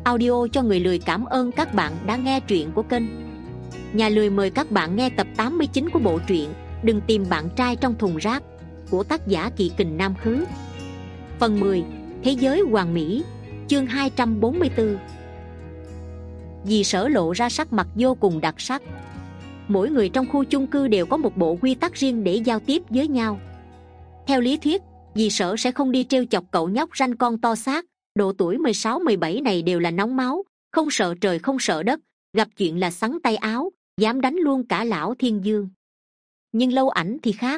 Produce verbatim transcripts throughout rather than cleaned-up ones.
audio cho người lười. Cảm ơn các bạn đã nghe truyện của kênh Nhà Lười. Mời các bạn nghe tập tám mươi chín của bộ truyện Đừng Tìm Bạn Trai Trong Thùng Rác của tác giả Kỵ Kình Nam Khứ. Phần mười. Thế Giới Hoàn Mỹ. Chương hai trăm bốn mươi tư. Dì Sở lộ ra sắc mặt vô cùng đặc sắc. Mỗi người trong khu chung cư đều có một bộ quy tắc riêng để giao tiếp với nhau. Theo lý thuyết, dì Sở sẽ không đi trêu chọc cậu nhóc ranh con to xác. Độ tuổi mười sáu mười bảy này đều là nóng máu, không sợ trời không sợ đất, gặp chuyện là xắn tay áo, dám đánh luôn cả lão Thiên Dương. Nhưng Lâu Ảnh thì khác.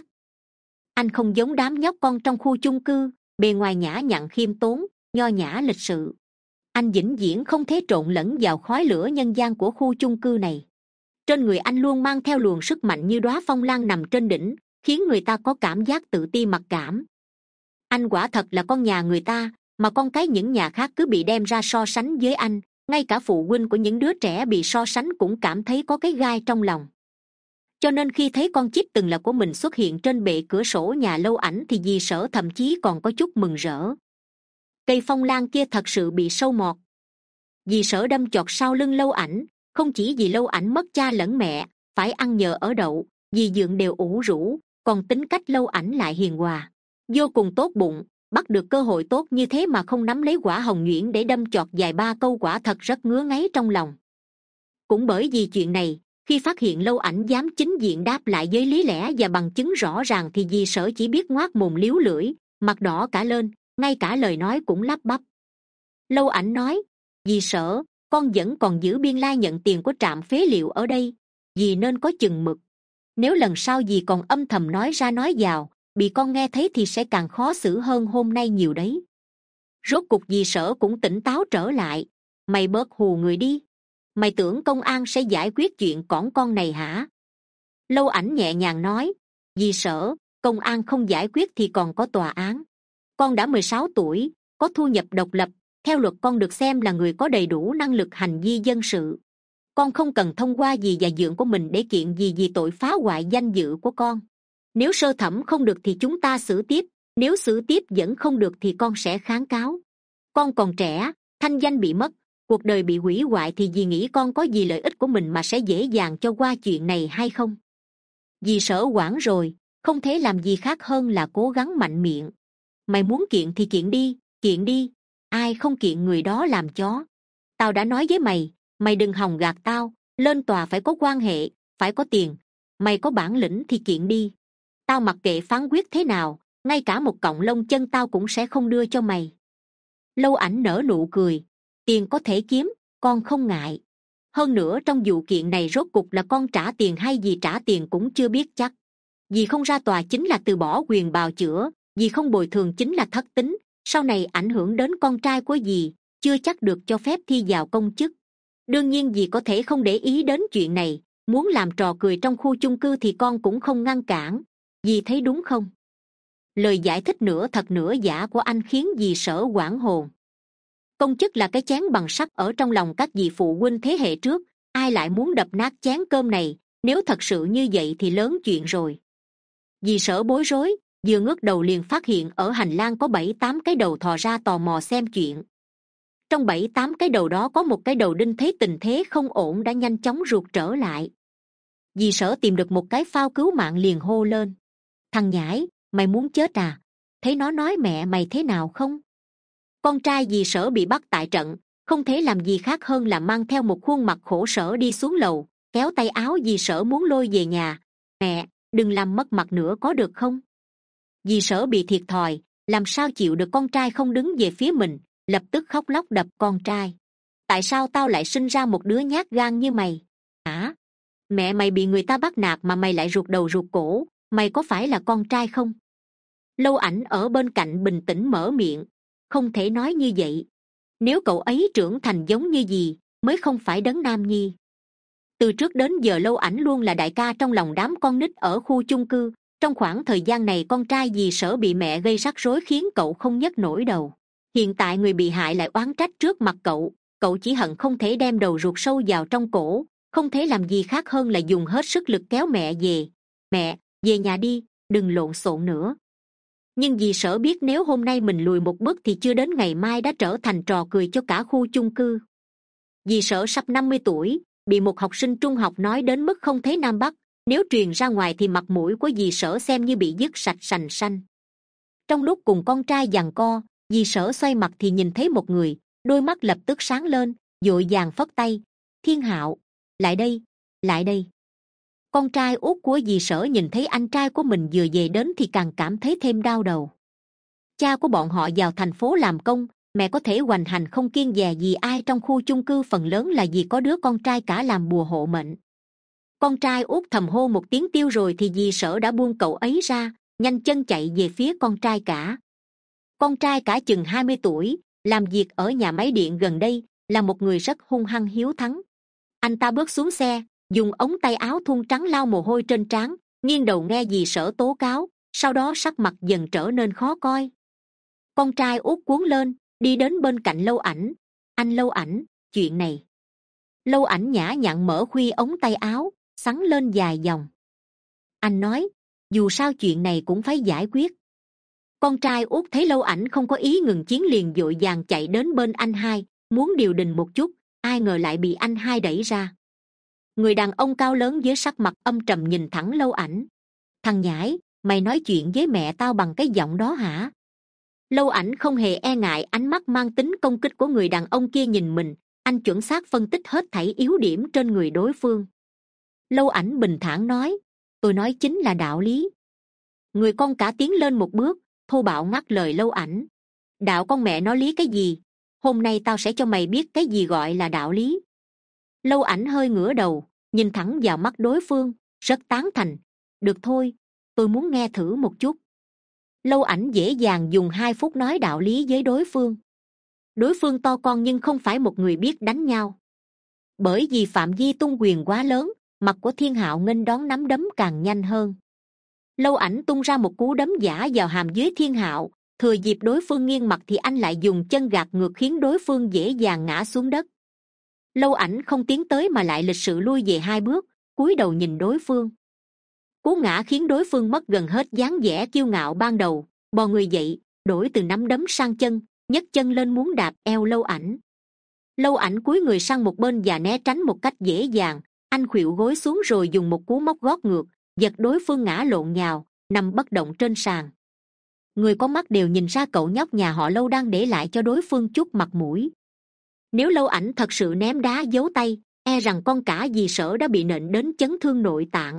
Anh không giống đám nhóc con trong khu chung cư, bề ngoài nhã nhặn khiêm tốn, nho nhã lịch sự. Anh vĩnh viễn không thể trộn lẫn vào khói lửa nhân gian của khu chung cư này. Trên người anh luôn mang theo luồng sức mạnh như đóa phong lan nằm trên đỉnh, khiến người ta có cảm giác tự ti mặc cảm. Anh quả thật là con nhà người ta, mà con cái những nhà khác cứ bị đem ra so sánh với anh. Ngay cả phụ huynh của những đứa trẻ bị so sánh cũng cảm thấy có cái gai trong lòng. Cho nên khi thấy con chip từng là của mình xuất hiện trên bệ cửa sổ nhà Lâu Ảnh thì dì Sở thậm chí còn có chút mừng rỡ. Cây phong lan kia thật sự bị sâu mọt. Dì Sở đâm chọt sau lưng Lâu Ảnh. Không chỉ vì Lâu Ảnh mất cha lẫn mẹ, phải ăn nhờ ở đậu, dì dượng đều ủ rũ, còn tính cách Lâu Ảnh lại hiền hòa, vô cùng tốt bụng. Bắt được cơ hội tốt như thế mà không nắm lấy quả hồng nhuyễn để đâm chọt vài ba câu, quả thật rất ngứa ngáy trong lòng. Cũng bởi vì chuyện này, khi phát hiện Lâu Ảnh dám chính diện đáp lại với lý lẽ và bằng chứng rõ ràng thì dì Sở chỉ biết ngoác mồm liếu lưỡi, mặt đỏ cả lên, ngay cả lời nói cũng lắp bắp. Lâu Ảnh nói: "Dì Sở, con vẫn còn giữ biên lai nhận tiền của trạm phế liệu ở đây, dì nên có chừng mực. Nếu lần sau dì còn âm thầm nói ra nói vào, bị con nghe thấy thì sẽ càng khó xử hơn hôm nay nhiều đấy." Rốt cục dì Sở cũng tỉnh táo trở lại. "Mày bớt hù người đi. Mày tưởng công an sẽ giải quyết chuyện cỏn con này hả?" Lâu Ảnh nhẹ nhàng nói: "Dì Sở, công an không giải quyết thì còn có tòa án. Con đã mười sáu tuổi, có thu nhập độc lập, theo luật con được xem là người có đầy đủ năng lực hành vi dân sự. Con không cần thông qua dì và dượng của mình để kiện dì vì tội phá hoại danh dự của con. Nếu sơ thẩm không được thì chúng ta xử tiếp, nếu xử tiếp vẫn không được thì con sẽ kháng cáo. Con còn trẻ, thanh danh bị mất, cuộc đời bị hủy hoại thì dì nghĩ con có gì lợi ích của mình mà sẽ dễ dàng cho qua chuyện này hay không?" Dì Sở hoảng rồi, không thể làm gì khác hơn là cố gắng mạnh miệng. "Mày muốn kiện thì kiện đi, kiện đi, ai không kiện người đó làm chó. Tao đã nói với mày, mày đừng hòng gạt tao, lên tòa phải có quan hệ, phải có tiền. Mày có bản lĩnh thì kiện đi. Tao mặc kệ phán quyết thế nào, ngay cả một cọng lông chân tao cũng sẽ không đưa cho mày." Lâu Ảnh nở nụ cười: "Tiền có thể kiếm, con không ngại. Hơn nữa trong vụ kiện này rốt cục là con trả tiền hay dì trả tiền cũng chưa biết chắc. Dì không ra tòa chính là từ bỏ quyền bào chữa, dì không bồi thường chính là thất tín, sau này ảnh hưởng đến con trai của dì, chưa chắc được cho phép thi vào công chức. Đương nhiên dì có thể không để ý đến chuyện này, muốn làm trò cười trong khu chung cư thì con cũng không ngăn cản. Dì thấy đúng không?" Lời giải thích nửa thật nửa giả của anh khiến dì Sở hoảng hồn. Công chức là cái chén bằng sắt ở trong lòng các vị phụ huynh thế hệ trước, ai lại muốn đập nát chén cơm này? Nếu thật sự như vậy thì lớn chuyện rồi. Dì Sở bối rối, vừa ngước đầu liền phát hiện ở hành lang có bảy tám cái đầu thò ra tò mò xem chuyện. Trong bảy tám cái đầu đó có một cái đầu đinh thấy tình thế không ổn đã nhanh chóng ruột trở lại. Dì Sở tìm được một cái phao cứu mạng liền hô lên: "Thằng nhãi, mày muốn chết à? Thấy nó nói mẹ mày thế nào không?" Con trai dì Sở bị bắt tại trận, không thể làm gì khác hơn là mang theo một khuôn mặt khổ sở đi xuống lầu, kéo tay áo dì Sở muốn lôi về nhà. "Mẹ, đừng làm mất mặt nữa có được không?" Dì Sở bị thiệt thòi, làm sao chịu được con trai không đứng về phía mình, lập tức khóc lóc đập con trai. "Tại sao tao lại sinh ra một đứa nhát gan như mày hả? Mẹ mày bị người ta bắt nạt mà mày lại ruột đầu ruột cổ, mày có phải là con trai không?" Lâu Ảnh ở bên cạnh bình tĩnh mở miệng: "Không thể nói như vậy. Nếu cậu ấy trưởng thành giống như dì, mới không phải đấng nam nhi." Từ trước đến giờ Lâu Ảnh luôn là đại ca trong lòng đám con nít ở khu chung cư. Trong khoảng thời gian này con trai dì Sở bị mẹ gây rắc rối khiến cậu không nhấc nổi đầu. Hiện tại người bị hại lại oán trách trước mặt cậu, cậu chỉ hận không thể đem đầu ruột sâu vào trong cổ, không thể làm gì khác hơn là dùng hết sức lực kéo mẹ về. "Mẹ, về nhà đi, đừng lộn xộn nữa." Nhưng dì Sở biết nếu hôm nay mình lùi một bước thì chưa đến ngày mai đã trở thành trò cười cho cả khu chung cư. Dì Sở sắp năm mươi tuổi, bị một học sinh trung học nói đến mức không thấy nam bắc, nếu truyền ra ngoài thì mặt mũi của dì Sở xem như bị dứt sạch sành sanh. Trong lúc cùng con trai giằng co, dì Sở xoay mặt thì nhìn thấy một người, đôi mắt lập tức sáng lên, vội vàng phất tay. Thiên Hạo, lại đây, lại đây. Con trai út của dì Sở nhìn thấy anh trai của mình vừa về đến thì càng cảm thấy thêm đau đầu. Cha của bọn họ vào thành phố làm công, mẹ có thể hoành hành không kiêng dè gì ai trong khu chung cư, phần lớn là vì có đứa con trai cả làm bùa hộ mệnh. Con trai út thầm hô một tiếng tiêu rồi thì dì Sở đã buông cậu ấy ra, nhanh chân chạy về phía con trai cả. Con trai cả chừng hai mươi tuổi, làm việc ở nhà máy điện gần đây, là một người rất hung hăng hiếu thắng. Anh ta bước xuống xe, dùng ống tay áo thun trắng lau mồ hôi trên trán, nghiêng đầu nghe dì Sở tố cáo, sau đó sắc mặt dần trở nên khó coi. Con trai út cuống lên, đi đến bên cạnh Lâu Ảnh. Anh Lâu Ảnh, chuyện này. Lâu Ảnh nhã nhặn mở khuy ống tay áo, sắn lên dài dòng. Anh nói, dù sao chuyện này cũng phải giải quyết. Con trai út thấy Lâu Ảnh không có ý ngừng chiến liền vội vàng chạy đến bên anh hai, muốn điều đình một chút, ai ngờ lại bị anh hai đẩy ra. Người đàn ông cao lớn với sắc mặt âm trầm nhìn thẳng Lâu Ảnh. Thằng nhãi, mày nói chuyện với mẹ tao bằng cái giọng đó hả? Lâu Ảnh không hề e ngại ánh mắt mang tính công kích của người đàn ông kia nhìn mình, anh chuẩn xác phân tích hết thảy yếu điểm trên người đối phương. Lâu Ảnh bình thản nói, tôi nói chính là đạo lý. Người con cả tiến lên một bước, thô bạo ngắt lời Lâu Ảnh. Đạo con mẹ nó lý cái gì? Hôm nay tao sẽ cho mày biết cái gì gọi là đạo lý. Lâu Ảnh hơi ngửa đầu, nhìn thẳng vào mắt đối phương, rất tán thành. Được thôi, tôi muốn nghe thử một chút. Lâu Ảnh dễ dàng dùng hai phút nói đạo lý với đối phương. Đối phương to con nhưng không phải một người biết đánh nhau. Bởi vì phạm vi tung quyền quá lớn, mặt của Thiên Hạo nghênh đón nắm đấm càng nhanh hơn. Lâu Ảnh tung ra một cú đấm giả vào hàm dưới Thiên Hạo, thừa dịp đối phương nghiêng mặt thì anh lại dùng chân gạt ngược khiến đối phương dễ dàng ngã xuống đất. Lâu Ảnh không tiến tới mà lại lịch sự lui về hai bước, cúi đầu nhìn đối phương. Cú ngã khiến đối phương mất gần hết dáng vẻ kiêu ngạo ban đầu, bò người dậy, đổi từ nắm đấm sang chân, nhấc chân lên muốn đạp eo Lâu Ảnh. Lâu Ảnh cúi người sang một bên và né tránh một cách dễ dàng, anh khuỵu gối xuống rồi dùng một cú móc gót ngược, giật đối phương ngã lộn nhào, nằm bất động trên sàn. Người có mắt đều nhìn ra cậu nhóc nhà họ Lâu đang để lại cho đối phương chút mặt mũi. Nếu Lâu Ảnh thật sự ném đá giấu tay, e rằng con cả dì Sở đã bị nện đến chấn thương nội tạng.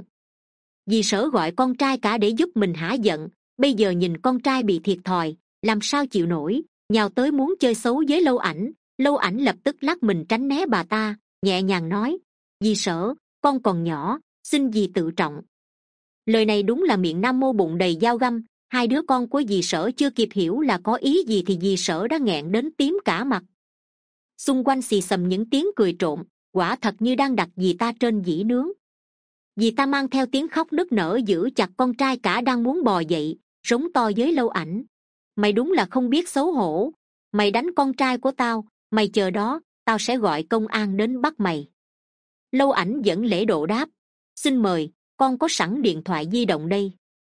Dì Sở gọi con trai cả để giúp mình hả giận, bây giờ nhìn con trai bị thiệt thòi, làm sao chịu nổi, nhào tới muốn chơi xấu với Lâu Ảnh. Lâu Ảnh lập tức lắc mình tránh né bà ta, nhẹ nhàng nói, dì Sở, con còn nhỏ, xin dì tự trọng. Lời này đúng là miệng nam mô bụng đầy dao găm. Hai đứa con của dì Sở chưa kịp hiểu là có ý gì thì dì Sở đã nghẹn đến tím cả mặt. Xung quanh xì xầm những tiếng cười trộm, quả thật như đang đặt dì ta trên dĩ nướng. Dì ta mang theo tiếng khóc nức nở giữ chặt con trai cả đang muốn bò dậy, rống to với Lâu Ảnh. Mày đúng là không biết xấu hổ, mày đánh con trai của tao, mày chờ đó, tao sẽ gọi công an đến bắt mày. Lâu Ảnh vẫn lễ độ đáp, xin mời, con có sẵn điện thoại di động đây.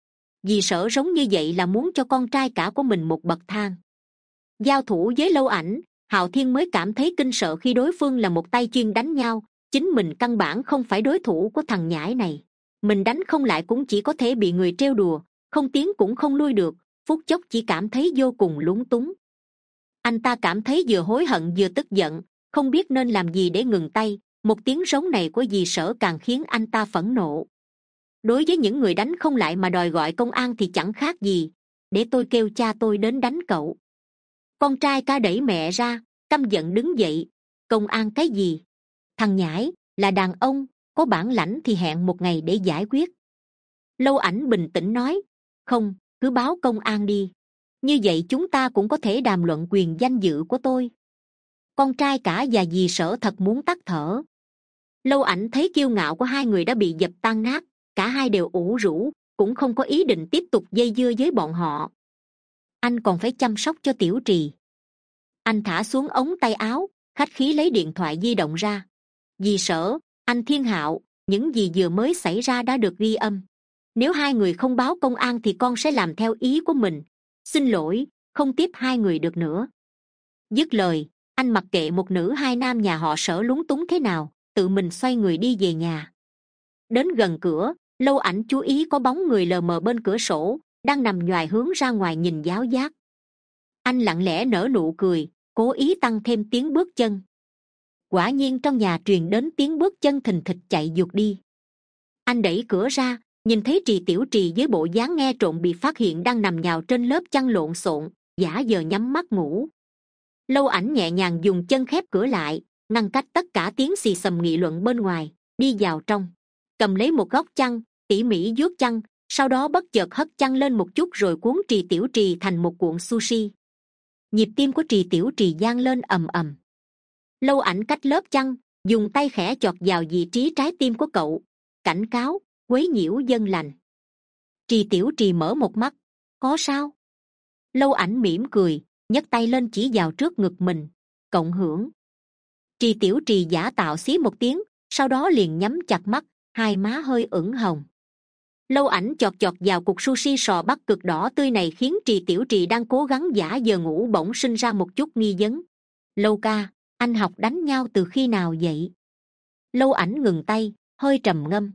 Dì Sở rống như vậy là muốn cho con trai cả của mình một bậc thang. Giao thủ với Lâu Ảnh, Hạo Thiên mới cảm thấy kinh sợ khi đối phương là một tay chuyên đánh nhau, chính mình căn bản không phải đối thủ của thằng nhãi này. Mình đánh không lại cũng chỉ có thể bị người trêu đùa, không tiến cũng không lui được, phút chốc chỉ cảm thấy vô cùng lúng túng. Anh ta cảm thấy vừa hối hận vừa tức giận, không biết nên làm gì để ngừng tay. Một tiếng rống này của dì Sở càng khiến anh ta phẫn nộ. Đối với những người đánh không lại mà đòi gọi công an thì chẳng khác gì, để tôi kêu cha tôi đến đánh cậu. Con trai ca đẩy mẹ ra, căm giận đứng dậy. Công an cái gì? Thằng nhãi, là đàn ông, có bản lãnh thì hẹn một ngày để giải quyết. Lâu Ảnh bình tĩnh nói, không, cứ báo công an đi. Như vậy chúng ta cũng có thể đàm luận quyền danh dự của tôi. Con trai cả và dì Sở thật muốn tắt thở. Lâu Ảnh thấy kiêu ngạo của hai người đã bị dập tan nát, cả hai đều ủ rũ, cũng không có ý định tiếp tục dây dưa với bọn họ. Anh còn phải chăm sóc cho Tiểu Trì. Anh thả xuống ống tay áo, khách khí lấy điện thoại di động ra. Dì Sở, anh Thiên Hạo, những gì vừa mới xảy ra đã được ghi âm. Nếu hai người không báo công an thì con sẽ làm theo ý của mình. Xin lỗi, không tiếp hai người được nữa. Dứt lời, Anh mặc kệ một nữ hai nam nhà họ Sở lúng túng thế nào, tự mình xoay người đi về nhà. Đến gần cửa, Lâu Ảnh chú ý có bóng người lờ mờ bên cửa sổ, đang nằm nhoài hướng ra ngoài nhìn giáo giác. Anh lặng lẽ nở nụ cười, cố ý tăng thêm tiếng bước chân. Quả nhiên trong nhà truyền đến tiếng bước chân thình thịch chạy vụt đi. Anh đẩy cửa ra, nhìn thấy Trì Tiểu Trì với bộ dáng nghe trộm bị phát hiện đang nằm nhào trên lớp chăn lộn xộn, giả vờ nhắm mắt ngủ. Lâu Ảnh nhẹ nhàng dùng chân khép cửa lại, ngăn cách tất cả tiếng xì xầm nghị luận bên ngoài, đi vào trong, cầm lấy một góc chăn, tỉ mỉ vuốt chăn, sau đó bất chợt hất chăn lên một chút rồi cuốn Trì Tiểu Trì thành một cuộn sushi. Nhịp tim của Trì Tiểu Trì vang lên ầm ầm. Lâu Ảnh cách lớp chăn, dùng tay khẽ chọt vào vị trí trái tim của cậu, cảnh cáo, quấy nhiễu dân lành. Trì Tiểu Trì mở một mắt. Có sao? Lâu Ảnh mỉm cười, nhấc tay lên chỉ vào trước ngực mình. Cộng hưởng. Trì Tiểu Trì giả tạo xí một tiếng, sau đó liền nhắm chặt mắt, hai má hơi ửng hồng. Lâu Ảnh chọt chọt vào cục sushi sò bắc cực đỏ tươi này khiến Trì Tiểu Trì đang cố gắng giả vờ ngủ bỗng sinh ra một chút nghi vấn. Lâu ca, anh học đánh nhau từ khi nào vậy? Lâu Ảnh ngừng tay, hơi trầm ngâm.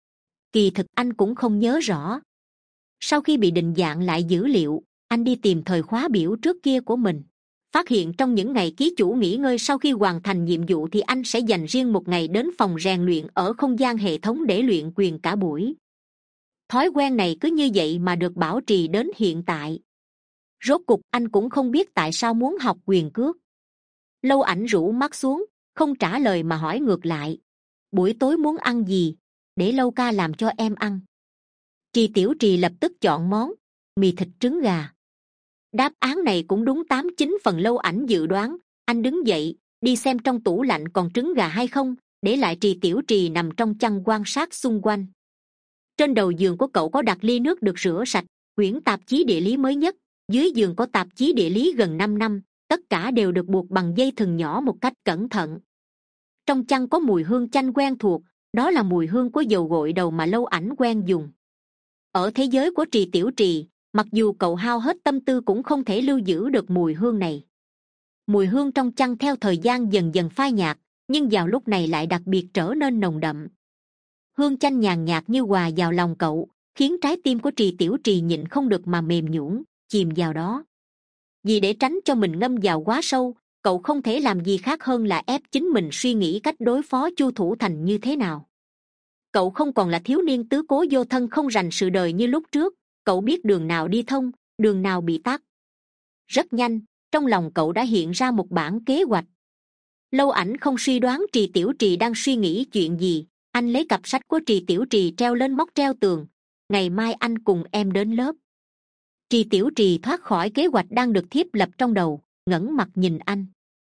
Kỳ thực anh cũng không nhớ rõ. Sau khi bị định dạng lại dữ liệu, anh đi tìm thời khóa biểu trước kia của mình, phát hiện trong những ngày ký chủ nghỉ ngơi sau khi hoàn thành nhiệm vụ thì anh sẽ dành riêng một ngày đến phòng rèn luyện ở không gian hệ thống để luyện quyền cả buổi. Thói quen này cứ như vậy mà được bảo trì đến hiện tại. Rốt cục anh cũng không biết tại sao muốn học quyền cước. Lâu Ảnh rũ mắt xuống, không trả lời mà hỏi ngược lại. Buổi tối muốn ăn gì? Để Lâu ca làm cho em ăn. Trì Tiểu Trì lập tức chọn món mì thịt trứng gà. Đáp án này cũng đúng tám chín phần Lâu Ảnh dự đoán. Anh đứng dậy, đi xem trong tủ lạnh còn trứng gà hay không, để lại Trì Tiểu Trì nằm trong chăn quan sát xung quanh. Trên đầu giường của cậu có đặt ly nước được rửa sạch, quyển tạp chí địa lý mới nhất. Dưới giường có tạp chí địa lý gần năm năm, tất cả đều được buộc bằng dây thừng nhỏ một cách cẩn thận. Trong chăn có mùi hương chanh quen thuộc, đó là mùi hương của dầu gội đầu mà Lâu Ảnh quen dùng. Ở thế giới của Trì Tiểu Trì, mặc dù cậu hao hết tâm tư cũng không thể lưu giữ được mùi hương này. Mùi hương trong chăn theo thời gian dần dần phai nhạt, nhưng vào lúc này lại đặc biệt trở nên nồng đậm. Hương chanh nhàn nhạt như hòa vào lòng cậu, khiến trái tim của Trì Tiểu Trì nhịn không được mà mềm nhũn, chìm vào đó. Vì để tránh cho mình ngâm vào quá sâu, cậu không thể làm gì khác hơn là ép chính mình suy nghĩ cách đối phó Chu Thủ Thành như thế nào. Cậu không còn là thiếu niên tứ cố vô thân không rành sự đời như lúc trước, cậu biết đường nào đi thông, đường nào bị tắc. Rất nhanh, trong lòng cậu đã hiện ra một bản kế hoạch. Lâu Ảnh không suy đoán Trì Tiểu Trì đang suy nghĩ chuyện gì, anh lấy cặp sách của Trì Tiểu Trì treo lên móc treo tường. Ngày mai anh cùng em đến lớp. Trì Tiểu Trì thoát khỏi kế hoạch đang được thiếp lập trong đầu, ngẩng mặt nhìn anh.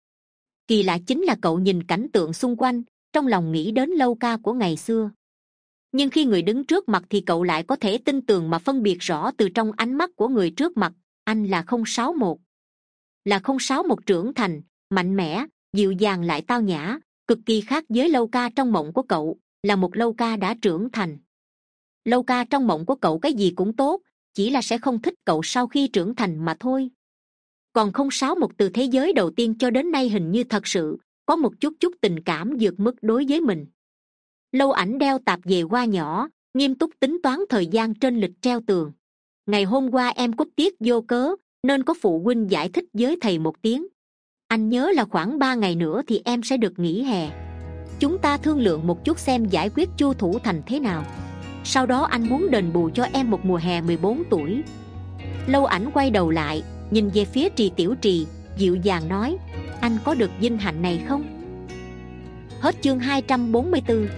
Kỳ lạ chính là cậu nhìn cảnh tượng xung quanh, trong lòng nghĩ đến Lâu ca của ngày xưa. Nhưng khi người đứng trước mặt thì cậu lại có thể tin tưởng mà phân biệt rõ từ trong ánh mắt của người trước mặt, anh là không sáu một. Là không sáu một trưởng thành, mạnh mẽ, dịu dàng lại tao nhã, cực kỳ khác với Lâu ca trong mộng của cậu, là một Lâu ca đã trưởng thành. Lâu ca trong mộng của cậu cái gì cũng tốt, chỉ là sẽ không thích cậu sau khi trưởng thành mà thôi. Còn không sáu một từ thế giới đầu tiên cho đến nay hình như thật sự có một chút chút tình cảm vượt mức đối với mình. Lâu Ảnh đeo tạp dề hoa nhỏ, nghiêm túc tính toán thời gian trên lịch treo tường. Ngày hôm qua em cúp tiết vô cớ, nên có phụ huynh giải thích với thầy một tiếng. Anh nhớ là khoảng ba ngày nữa thì em sẽ được nghỉ hè. Chúng ta thương lượng một chút xem giải quyết Chu Thủ Thành thế nào. Sau đó anh muốn đền bù cho em một mùa hè mười bốn tuổi. Lâu Ảnh quay đầu lại, nhìn về phía Trì Tiểu Trì, dịu dàng nói, anh có được vinh hạnh này không? Hết chương hai trăm bốn mươi tư.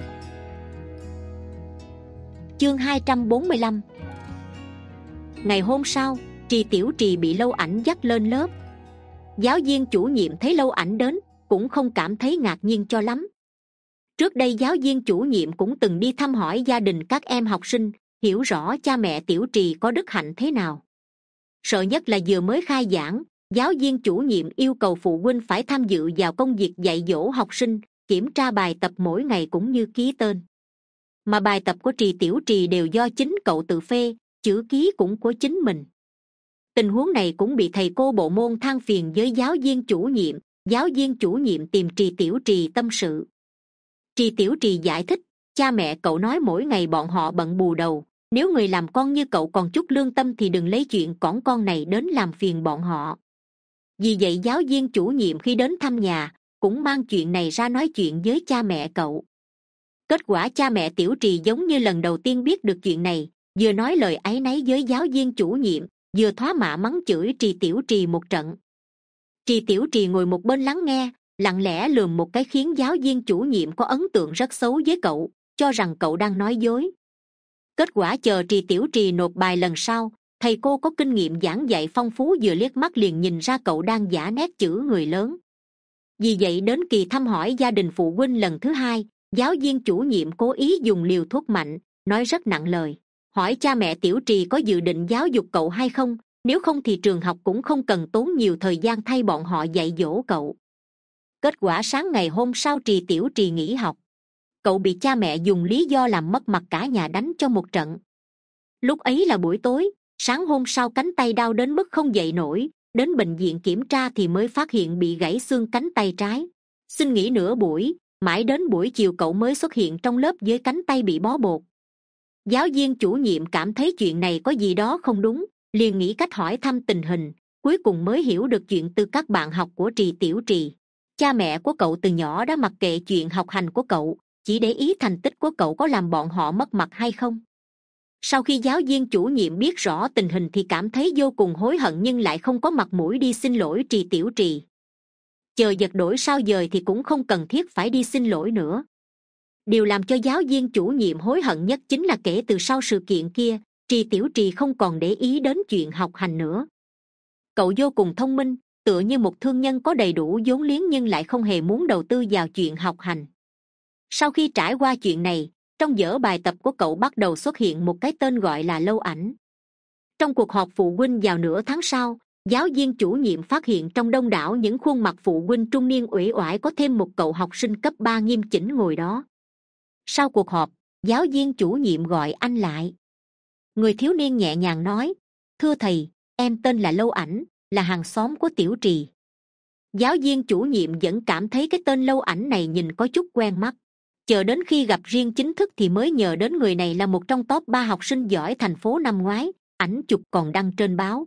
Chương hai trăm bốn mươi lăm. Ngày hôm sau, Trì Tiểu Trì bị Lâu Ảnh dắt lên lớp. Giáo viên chủ nhiệm thấy Lâu Ảnh đến, cũng không cảm thấy ngạc nhiên cho lắm. Trước đây giáo viên chủ nhiệm cũng từng đi thăm hỏi gia đình các em học sinh, hiểu rõ cha mẹ Tiểu Trì có đức hạnh thế nào. Sợ nhất là vừa mới khai giảng, giáo viên chủ nhiệm yêu cầu phụ huynh phải tham dự vào công việc dạy dỗ học sinh, kiểm tra bài tập mỗi ngày cũng như ký tên. Mà bài tập của Trì Tiểu Trì đều do chính cậu tự phê, chữ ký cũng của chính mình. Tình huống này cũng bị thầy cô bộ môn than phiền với giáo viên chủ nhiệm, giáo viên chủ nhiệm tìm Trì Tiểu Trì tâm sự. Trì Tiểu Trì giải thích, cha mẹ cậu nói mỗi ngày bọn họ bận bù đầu, nếu người làm con như cậu còn chút lương tâm thì đừng lấy chuyện cỏn con này đến làm phiền bọn họ. Vì vậy giáo viên chủ nhiệm khi đến thăm nhà cũng mang chuyện này ra nói chuyện với cha mẹ cậu. Kết quả cha mẹ Tiểu Trì giống như lần đầu tiên biết được chuyện này, vừa nói lời áy náy với giáo viên chủ nhiệm, vừa thoá mạ mắng chửi Trì Tiểu Trì một trận. Trì Tiểu Trì ngồi một bên lắng nghe, lặng lẽ lườm một cái khiến giáo viên chủ nhiệm có ấn tượng rất xấu với cậu, cho rằng cậu đang nói dối. Kết quả chờ Trì Tiểu Trì nộp bài lần sau, thầy cô có kinh nghiệm giảng dạy phong phú vừa liếc mắt liền nhìn ra cậu đang giả nét chữ người lớn. Vì vậy đến kỳ thăm hỏi gia đình phụ huynh lần thứ hai, giáo viên chủ nhiệm cố ý dùng liều thuốc mạnh, nói rất nặng lời, hỏi cha mẹ Tiểu Trì có dự định giáo dục cậu hay không, nếu không thì trường học cũng không cần tốn nhiều thời gian thay bọn họ dạy dỗ cậu. Kết quả sáng ngày hôm sau Trì Tiểu Trì nghỉ học. Cậu bị cha mẹ dùng lý do làm mất mặt cả nhà đánh cho một trận. Lúc ấy là buổi tối, sáng hôm sau cánh tay đau đến mức không dậy nổi, đến bệnh viện kiểm tra thì mới phát hiện bị gãy xương cánh tay trái. Xin nghỉ nửa buổi, mãi đến buổi chiều cậu mới xuất hiện trong lớp với cánh tay bị bó bột. Giáo viên chủ nhiệm cảm thấy chuyện này có gì đó không đúng, liền nghĩ cách hỏi thăm tình hình, cuối cùng mới hiểu được chuyện từ các bạn học của Trì Tiểu Trì. Cha mẹ của cậu từ nhỏ đã mặc kệ chuyện học hành của cậu, chỉ để ý thành tích của cậu có làm bọn họ mất mặt hay không. Sau khi giáo viên chủ nhiệm biết rõ tình hình thì cảm thấy vô cùng hối hận nhưng lại không có mặt mũi đi xin lỗi Trì Tiểu Trì. Chờ giật đổi sao dời thì cũng không cần thiết phải đi xin lỗi nữa. Điều làm cho giáo viên chủ nhiệm hối hận nhất chính là kể từ sau sự kiện kia, Trì Tiểu Trì không còn để ý đến chuyện học hành nữa. Cậu vô cùng thông minh, tựa như một thương nhân có đầy đủ vốn liếng nhưng lại không hề muốn đầu tư vào chuyện học hành. Sau khi trải qua chuyện này, trong vở bài tập của cậu bắt đầu xuất hiện một cái tên gọi là Lâu Ảnh. Trong cuộc họp phụ huynh vào nửa tháng sau, giáo viên chủ nhiệm phát hiện trong đông đảo những khuôn mặt phụ huynh trung niên uể oải có thêm một cậu học sinh cấp ba nghiêm chỉnh ngồi đó. Sau cuộc họp, giáo viên chủ nhiệm gọi anh lại. Người thiếu niên nhẹ nhàng nói, thưa thầy, em tên là Lâu Ảnh, là hàng xóm của Tiểu Trì. Giáo viên chủ nhiệm vẫn cảm thấy cái tên Lâu Ảnh này nhìn có chút quen mắt. Chờ đến khi gặp riêng chính thức thì mới nhờ đến người này là một trong top ba học sinh giỏi thành phố năm ngoái, ảnh chụp còn đăng trên báo.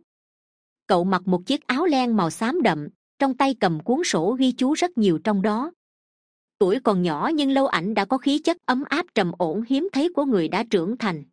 Cậu mặc một chiếc áo len màu xám đậm, trong tay cầm cuốn sổ ghi chú rất nhiều trong đó. Tuổi còn nhỏ nhưng Lâu Ảnh đã có khí chất ấm áp trầm ổn hiếm thấy của người đã trưởng thành.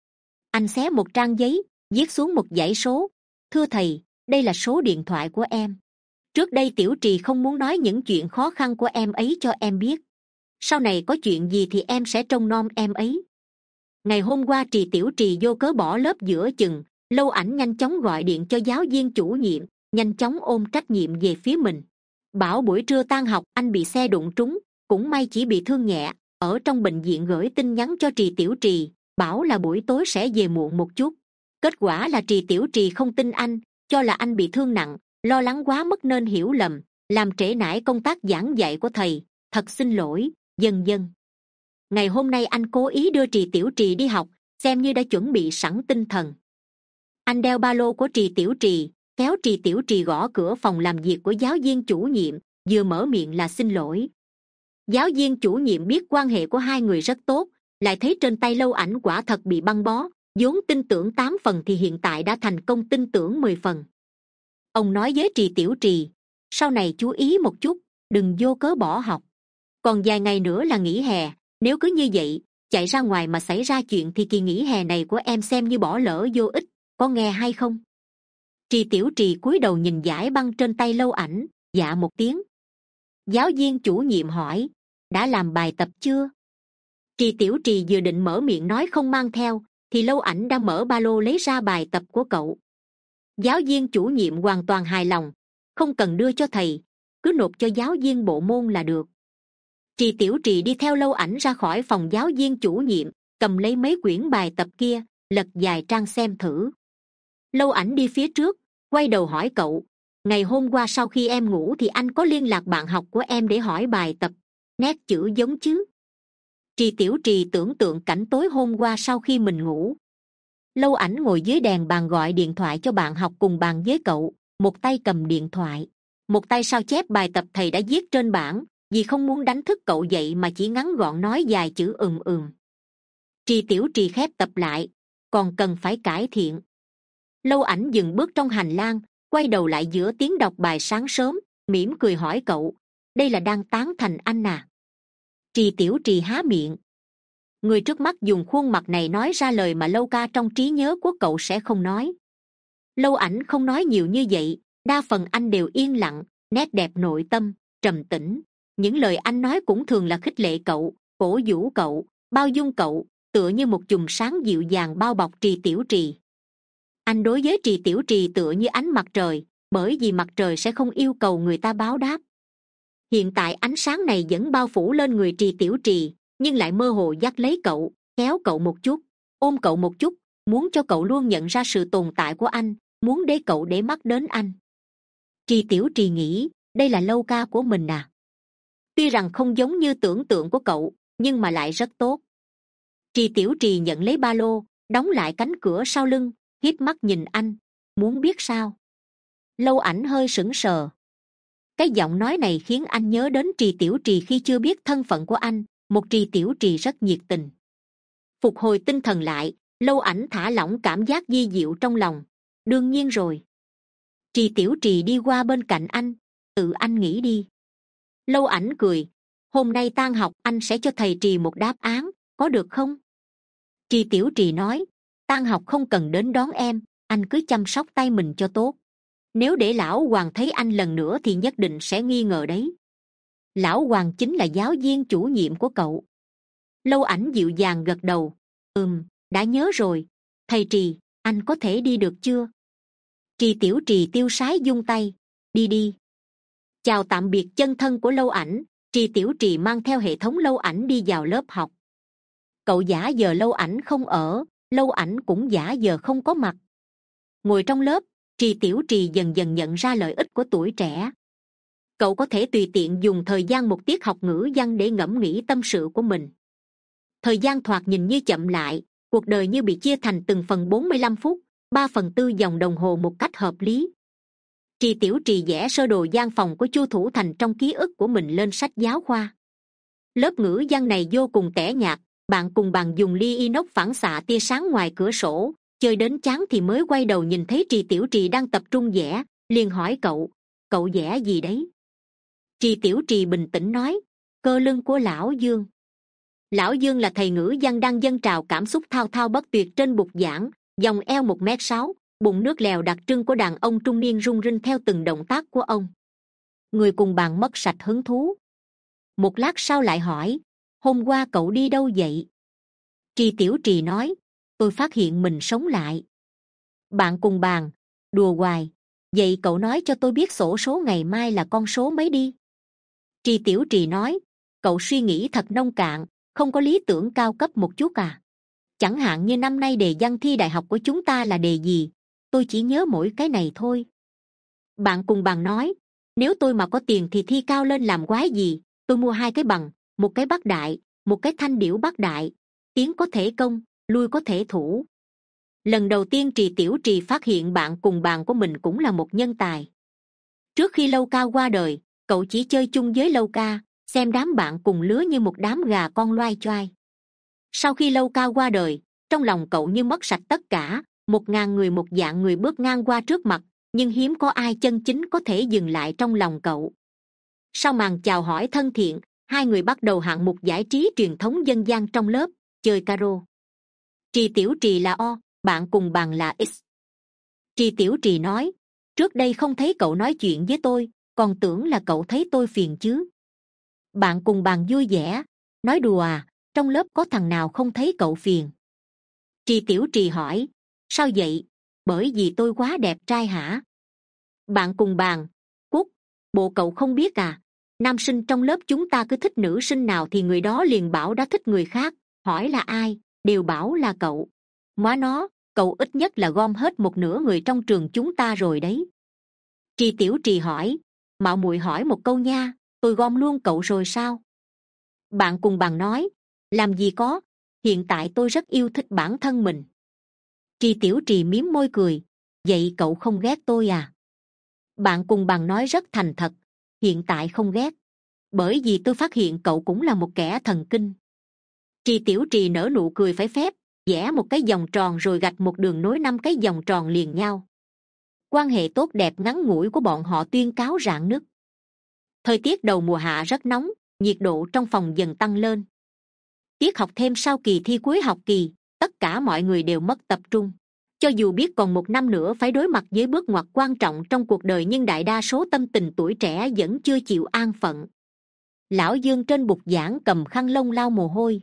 Anh xé một trang giấy, viết xuống một dãy số. Thưa thầy, đây là số điện thoại của em. Trước đây Tiểu Trì không muốn nói những chuyện khó khăn của em ấy cho em biết. Sau này có chuyện gì thì em sẽ trông nom em ấy. Ngày hôm qua Trì Tiểu Trì vô cớ bỏ lớp giữa chừng, Lâu Ảnh nhanh chóng gọi điện cho giáo viên chủ nhiệm, nhanh chóng ôm trách nhiệm về phía mình. Bảo buổi trưa tan học anh bị xe đụng trúng, cũng may chỉ bị thương nhẹ, ở trong bệnh viện gửi tin nhắn cho Trì Tiểu Trì, bảo là buổi tối sẽ về muộn một chút. Kết quả là Trì Tiểu Trì không tin anh, cho là anh bị thương nặng, lo lắng quá mức nên hiểu lầm, làm trễ nải công tác giảng dạy của thầy, thật xin lỗi, vân vân. Ngày hôm nay anh cố ý đưa Trì Tiểu Trì đi học, xem như đã chuẩn bị sẵn tinh thần. Anh đeo ba lô của Trì Tiểu Trì, kéo Trì Tiểu Trì gõ cửa phòng làm việc của giáo viên chủ nhiệm, vừa mở miệng là xin lỗi. Giáo viên chủ nhiệm biết quan hệ của hai người rất tốt, lại thấy trên tay Lâu Ảnh quả thật bị băng bó, vốn tin tưởng tám phần thì hiện tại đã thành công tin tưởng mười phần. Ông nói với Trì Tiểu Trì, sau này chú ý một chút, đừng vô cớ bỏ học. Còn vài ngày nữa là nghỉ hè, nếu cứ như vậy, chạy ra ngoài mà xảy ra chuyện thì kỳ nghỉ hè này của em xem như bỏ lỡ vô ích, có nghe hay không? Trì Tiểu Trì cúi đầu nhìn dải băng trên tay Lâu Ảnh, dạ một tiếng. Giáo viên chủ nhiệm hỏi, đã làm bài tập chưa? Trì Tiểu Trì vừa định mở miệng nói không mang theo, thì Lâu Ảnh đã mở ba lô lấy ra bài tập của cậu. Giáo viên chủ nhiệm hoàn toàn hài lòng, không cần đưa cho thầy, cứ nộp cho giáo viên bộ môn là được. Trì Tiểu Trì đi theo Lâu Ảnh ra khỏi phòng giáo viên chủ nhiệm, cầm lấy mấy quyển bài tập kia, lật vài trang xem thử. Lâu Ảnh đi phía trước, quay đầu hỏi cậu, ngày hôm qua sau khi em ngủ thì anh có liên lạc bạn học của em để hỏi bài tập, nét chữ giống chứ? Trì Tiểu Trì tưởng tượng cảnh tối hôm qua sau khi mình ngủ. Lâu Ảnh ngồi dưới đèn bàn gọi điện thoại cho bạn học cùng bàn với cậu, một tay cầm điện thoại. một tay sao chép bài tập thầy đã viết trên bảng, vì không muốn đánh thức cậu dậy mà chỉ ngắn gọn nói vài chữ ừm ừm. Trì Tiểu Trì khép tập lại, còn cần phải cải thiện. Lâu Ảnh dừng bước trong hành lang, quay đầu lại giữa tiếng đọc bài sáng sớm, mỉm cười hỏi cậu, đây là đang tán thành anh à? Trì Tiểu Trì há miệng. Người trước mắt dùng khuôn mặt này nói ra lời mà Lâu Ca trong trí nhớ của cậu sẽ không nói. Lâu Ảnh không nói nhiều như vậy, đa phần anh đều yên lặng, nét đẹp nội tâm trầm tĩnh. Những lời anh nói cũng thường là khích lệ cậu, cổ vũ cậu, bao dung cậu, tựa như một chùm sáng dịu dàng bao bọc Trì Tiểu Trì. Anh đối với Trì Tiểu Trì tựa như ánh mặt trời, bởi vì mặt trời sẽ không yêu cầu người ta báo đáp. Hiện tại ánh sáng này vẫn bao phủ lên người Trì Tiểu Trì, nhưng lại mơ hồ dắt lấy cậu, kéo cậu một chút, ôm cậu một chút, muốn cho cậu luôn nhận ra sự tồn tại của anh, muốn để cậu để mắt đến anh. Trì Tiểu Trì nghĩ, đây là Lâu Ca của mình à? Tuy rằng không giống như tưởng tượng của cậu, nhưng mà lại rất tốt. Trì Tiểu Trì nhận lấy ba lô, đóng lại cánh cửa sau lưng, híp mắt nhìn anh, muốn biết sao? Lâu Ảnh hơi sững sờ. Cái giọng nói này khiến anh nhớ đến Trì Tiểu Trì khi chưa biết thân phận của anh, một Trì Tiểu Trì rất nhiệt tình. Phục hồi tinh thần lại, Lâu Ảnh thả lỏng cảm giác di diệu trong lòng. Đương nhiên rồi. Trì Tiểu Trì đi qua bên cạnh anh, tự anh nghĩ đi. Lâu Ảnh cười, hôm nay tan học anh sẽ cho thầy Trì một đáp án, có được không? Trì Tiểu Trì nói, tan học không cần đến đón em, anh cứ chăm sóc tay mình cho tốt. Nếu để lão Hoàng thấy anh lần nữa thì nhất định sẽ nghi ngờ đấy. Lão Hoàng chính là giáo viên chủ nhiệm của cậu. Lâu Ảnh dịu dàng gật đầu, ừm, đã nhớ rồi. Thầy Trì, anh có thể đi được chưa? Trì Tiểu Trì tiêu sái vung tay, đi đi. Chào tạm biệt chân thân của Lâu Ảnh, Trì Tiểu Trì mang theo hệ thống Lâu Ảnh đi vào lớp học. Cậu giả giờ Lâu Ảnh không ở, Lâu Ảnh cũng giả giờ không có mặt. Ngồi trong lớp, Trì Tiểu Trì dần dần nhận ra lợi ích của tuổi trẻ. Cậu có thể tùy tiện dùng thời gian một tiết học ngữ văn để ngẫm nghĩ tâm sự của mình. Thời gian thoạt nhìn như chậm lại, cuộc đời như bị chia thành từng phần bốn mươi lăm phút, ba phần tư dòng đồng hồ một cách hợp lý. Trì Tiểu Trì vẽ sơ đồ gian phòng của Chu Thủ Thành trong ký ức của mình lên sách giáo khoa. Lớp ngữ văn này vô cùng tẻ nhạt, bạn cùng bàn dùng ly inox phản xạ tia sáng ngoài cửa sổ, chơi đến chán thì mới quay đầu nhìn thấy Trì Tiểu Trì đang tập trung vẽ, liền hỏi cậu, cậu vẽ gì đấy? Trì Tiểu Trì bình tĩnh nói, cơ lưng của Lão Dương. Lão Dương là thầy ngữ văn đang dâng trào cảm xúc thao thao bất tuyệt trên bục giảng, vòng eo một mét sáu, bụng nước lèo đặc trưng của đàn ông trung niên rung rinh theo từng động tác của ông. Người cùng bàn mất sạch hứng thú. Một lát sau lại hỏi, hôm qua cậu đi đâu vậy? Trì Tiểu Trì nói, tôi phát hiện mình sống lại. Bạn cùng bàn, đùa hoài, vậy cậu nói cho tôi biết xổ số ngày mai là con số mấy đi. Trì Tiểu Trì nói, cậu suy nghĩ thật nông cạn, không có lý tưởng cao cấp một chút à? Chẳng hạn như năm nay đề văn thi đại học của chúng ta là đề gì, tôi chỉ nhớ mỗi cái này thôi. Bạn cùng bàn nói, nếu tôi mà có tiền thì thi cao lên làm quái gì, tôi mua hai cái bằng, một cái bắc đại, một cái thanh điểu bắc đại, tiến có thể công, lui có thể thủ. Lần đầu tiên Trì Tiểu Trì phát hiện bạn cùng bàn của mình cũng là một nhân tài. Trước khi Lâu Ca qua đời, cậu chỉ chơi chung với Lâu Ca, xem đám bạn cùng lứa như một đám gà con loai choai. Sau khi Lâu Ca qua đời, trong lòng cậu như mất sạch tất cả, một ngàn người một dạng người bước ngang qua trước mặt, nhưng hiếm có ai chân chính có thể dừng lại trong lòng cậu. Sau màn chào hỏi thân thiện, hai người bắt đầu hạng mục giải trí truyền thống dân gian trong lớp, chơi caro. Trì Tiểu Trì là O, bạn cùng bàn là X. Trì Tiểu Trì nói, trước đây không thấy cậu nói chuyện với tôi, còn tưởng là cậu thấy tôi phiền chứ. Bạn cùng bàn vui vẻ, nói đùa à, trong lớp có thằng nào không thấy cậu phiền? Trì Tiểu Trì hỏi, sao vậy? Bởi vì tôi quá đẹp trai hả? Bạn cùng bàn, Cút, bộ cậu không biết à, nam sinh trong lớp chúng ta cứ thích nữ sinh nào thì người đó liền bảo đã thích người khác, hỏi là ai, đều bảo là cậu. Móa nó, cậu ít nhất là gom hết một nửa người trong trường chúng ta rồi đấy. Trì Tiểu Trì hỏi, mạo muội hỏi một câu nha, tôi gom luôn cậu rồi sao? Bạn cùng bàn nói, làm gì có, hiện tại tôi rất yêu thích bản thân mình. Trì Tiểu Trì mím môi cười, vậy cậu không ghét tôi à? Bạn cùng bằng nói rất thành thật, hiện tại không ghét, bởi vì tôi phát hiện cậu cũng là một kẻ thần kinh. Trì Tiểu Trì nở nụ cười phải phép, vẽ một cái vòng tròn rồi gạch một đường nối năm cái vòng tròn liền nhau. Quan hệ tốt đẹp ngắn ngủi của bọn họ tuyên cáo rạn nứt. Thời tiết đầu mùa hạ rất nóng, nhiệt độ trong phòng dần tăng lên. Tiết học thêm sau kỳ thi cuối học kỳ, tất cả mọi người đều mất tập trung. Cho dù biết còn một năm nữa phải đối mặt với bước ngoặt quan trọng trong cuộc đời, nhưng đại đa số tâm tình tuổi trẻ vẫn chưa chịu an phận. Lão Dương trên bục giảng cầm khăn lông lau mồ hôi.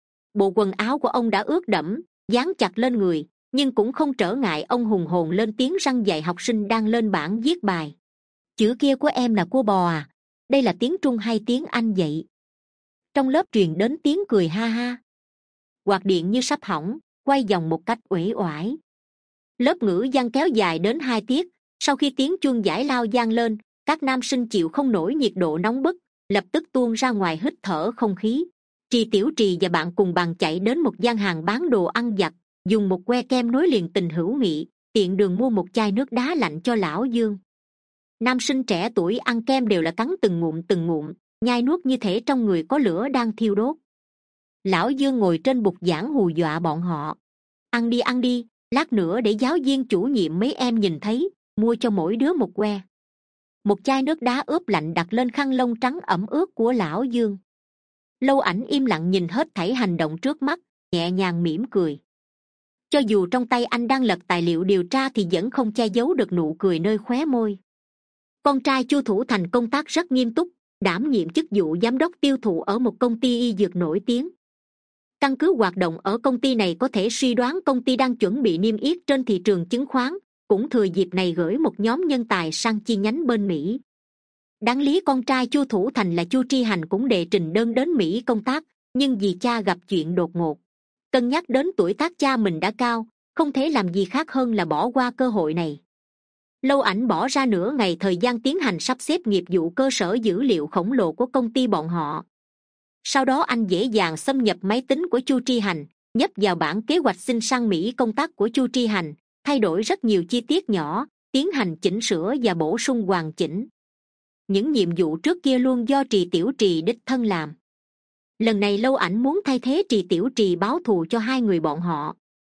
Bộ quần áo của ông đã ướt đẫm, dán chặt lên người, nhưng cũng không trở ngại ông hùng hồn lên tiếng răn dạy học sinh đang lên bảng viết bài. Chữ kia của em là cua bò à? Đây là tiếng Trung hay tiếng Anh vậy? Trong lớp truyền đến tiếng cười ha ha. Quạt điện như sắp hỏng, quay vòng một cách uể oải. Lớp ngữ văn kéo dài đến hai tiết. Sau khi tiếng chuông giải lao vang lên, các nam sinh chịu không nổi nhiệt độ nóng bức, lập tức tuôn ra ngoài hít thở không khí. Trì Tiểu Trì và bạn cùng bàn chạy đến một gian hàng bán đồ ăn vặt, dùng một que kem nối liền tình hữu nghị, tiện đường mua một chai nước đá lạnh cho lão Dương. Nam sinh trẻ tuổi ăn kem đều là cắn từng ngụm từng ngụm, nhai nuốt như thể trong người có lửa đang thiêu đốt. Lão Dương ngồi trên bục giảng hù dọa bọn họ. Ăn đi ăn đi, lát nữa để giáo viên chủ nhiệm mấy em nhìn thấy, mua cho mỗi đứa một que. Một chai nước đá ướp lạnh đặt lên khăn lông trắng ẩm ướt của lão Dương. Lâu Ảnh im lặng nhìn hết thảy hành động trước mắt, nhẹ nhàng mỉm cười. Cho dù trong tay anh đang lật tài liệu điều tra thì vẫn không che giấu được nụ cười nơi khóe môi. Con trai Chu Thủ Thành công tác rất nghiêm túc, đảm nhiệm chức vụ giám đốc tiêu thụ ở một công ty y dược nổi tiếng. Căn cứ hoạt động ở công ty này có thể suy đoán công ty đang chuẩn bị niêm yết trên thị trường chứng khoán, cũng thừa dịp này gửi một nhóm nhân tài sang chi nhánh bên Mỹ. Đáng lý con trai Chu Thủ Thành là Chu Tri Hành cũng đệ trình đơn đến Mỹ công tác, nhưng vì cha gặp chuyện đột ngột, cân nhắc đến tuổi tác cha mình đã cao, không thể làm gì khác hơn là bỏ qua cơ hội này. Lâu Ảnh bỏ ra nửa ngày thời gian tiến hành sắp xếp nghiệp vụ cơ sở dữ liệu khổng lồ của công ty bọn họ. Sau đó anh dễ dàng xâm nhập máy tính của Chu Tri Hành, nhấp vào bản kế hoạch xin sang Mỹ công tác của Chu Tri Hành, thay đổi rất nhiều chi tiết nhỏ, tiến hành chỉnh sửa và bổ sung hoàn chỉnh. Những nhiệm vụ trước kia luôn do Trì Tiểu Trì đích thân làm. Lần này Lâu Ảnh muốn thay thế Trì Tiểu Trì báo thù cho hai người bọn họ.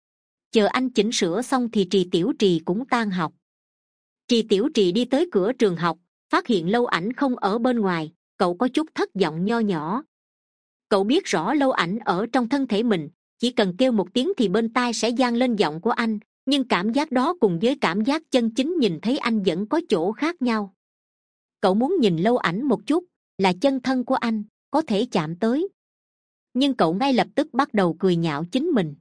Chờ anh chỉnh sửa xong thì Trì Tiểu Trì cũng tan học. Trì Tiểu Trì đi tới cửa trường học, phát hiện Lâu Ảnh không ở bên ngoài, cậu có chút thất vọng nho nhỏ. Cậu biết rõ Lâu Ảnh ở trong thân thể mình, chỉ cần kêu một tiếng thì bên tai sẽ vang lên giọng của anh, nhưng cảm giác đó cùng với cảm giác chân chính nhìn thấy anh vẫn có chỗ khác nhau. Cậu muốn nhìn Lâu Ảnh một chút, là chân thân của anh, có thể chạm tới. Nhưng cậu ngay lập tức bắt đầu cười nhạo chính mình.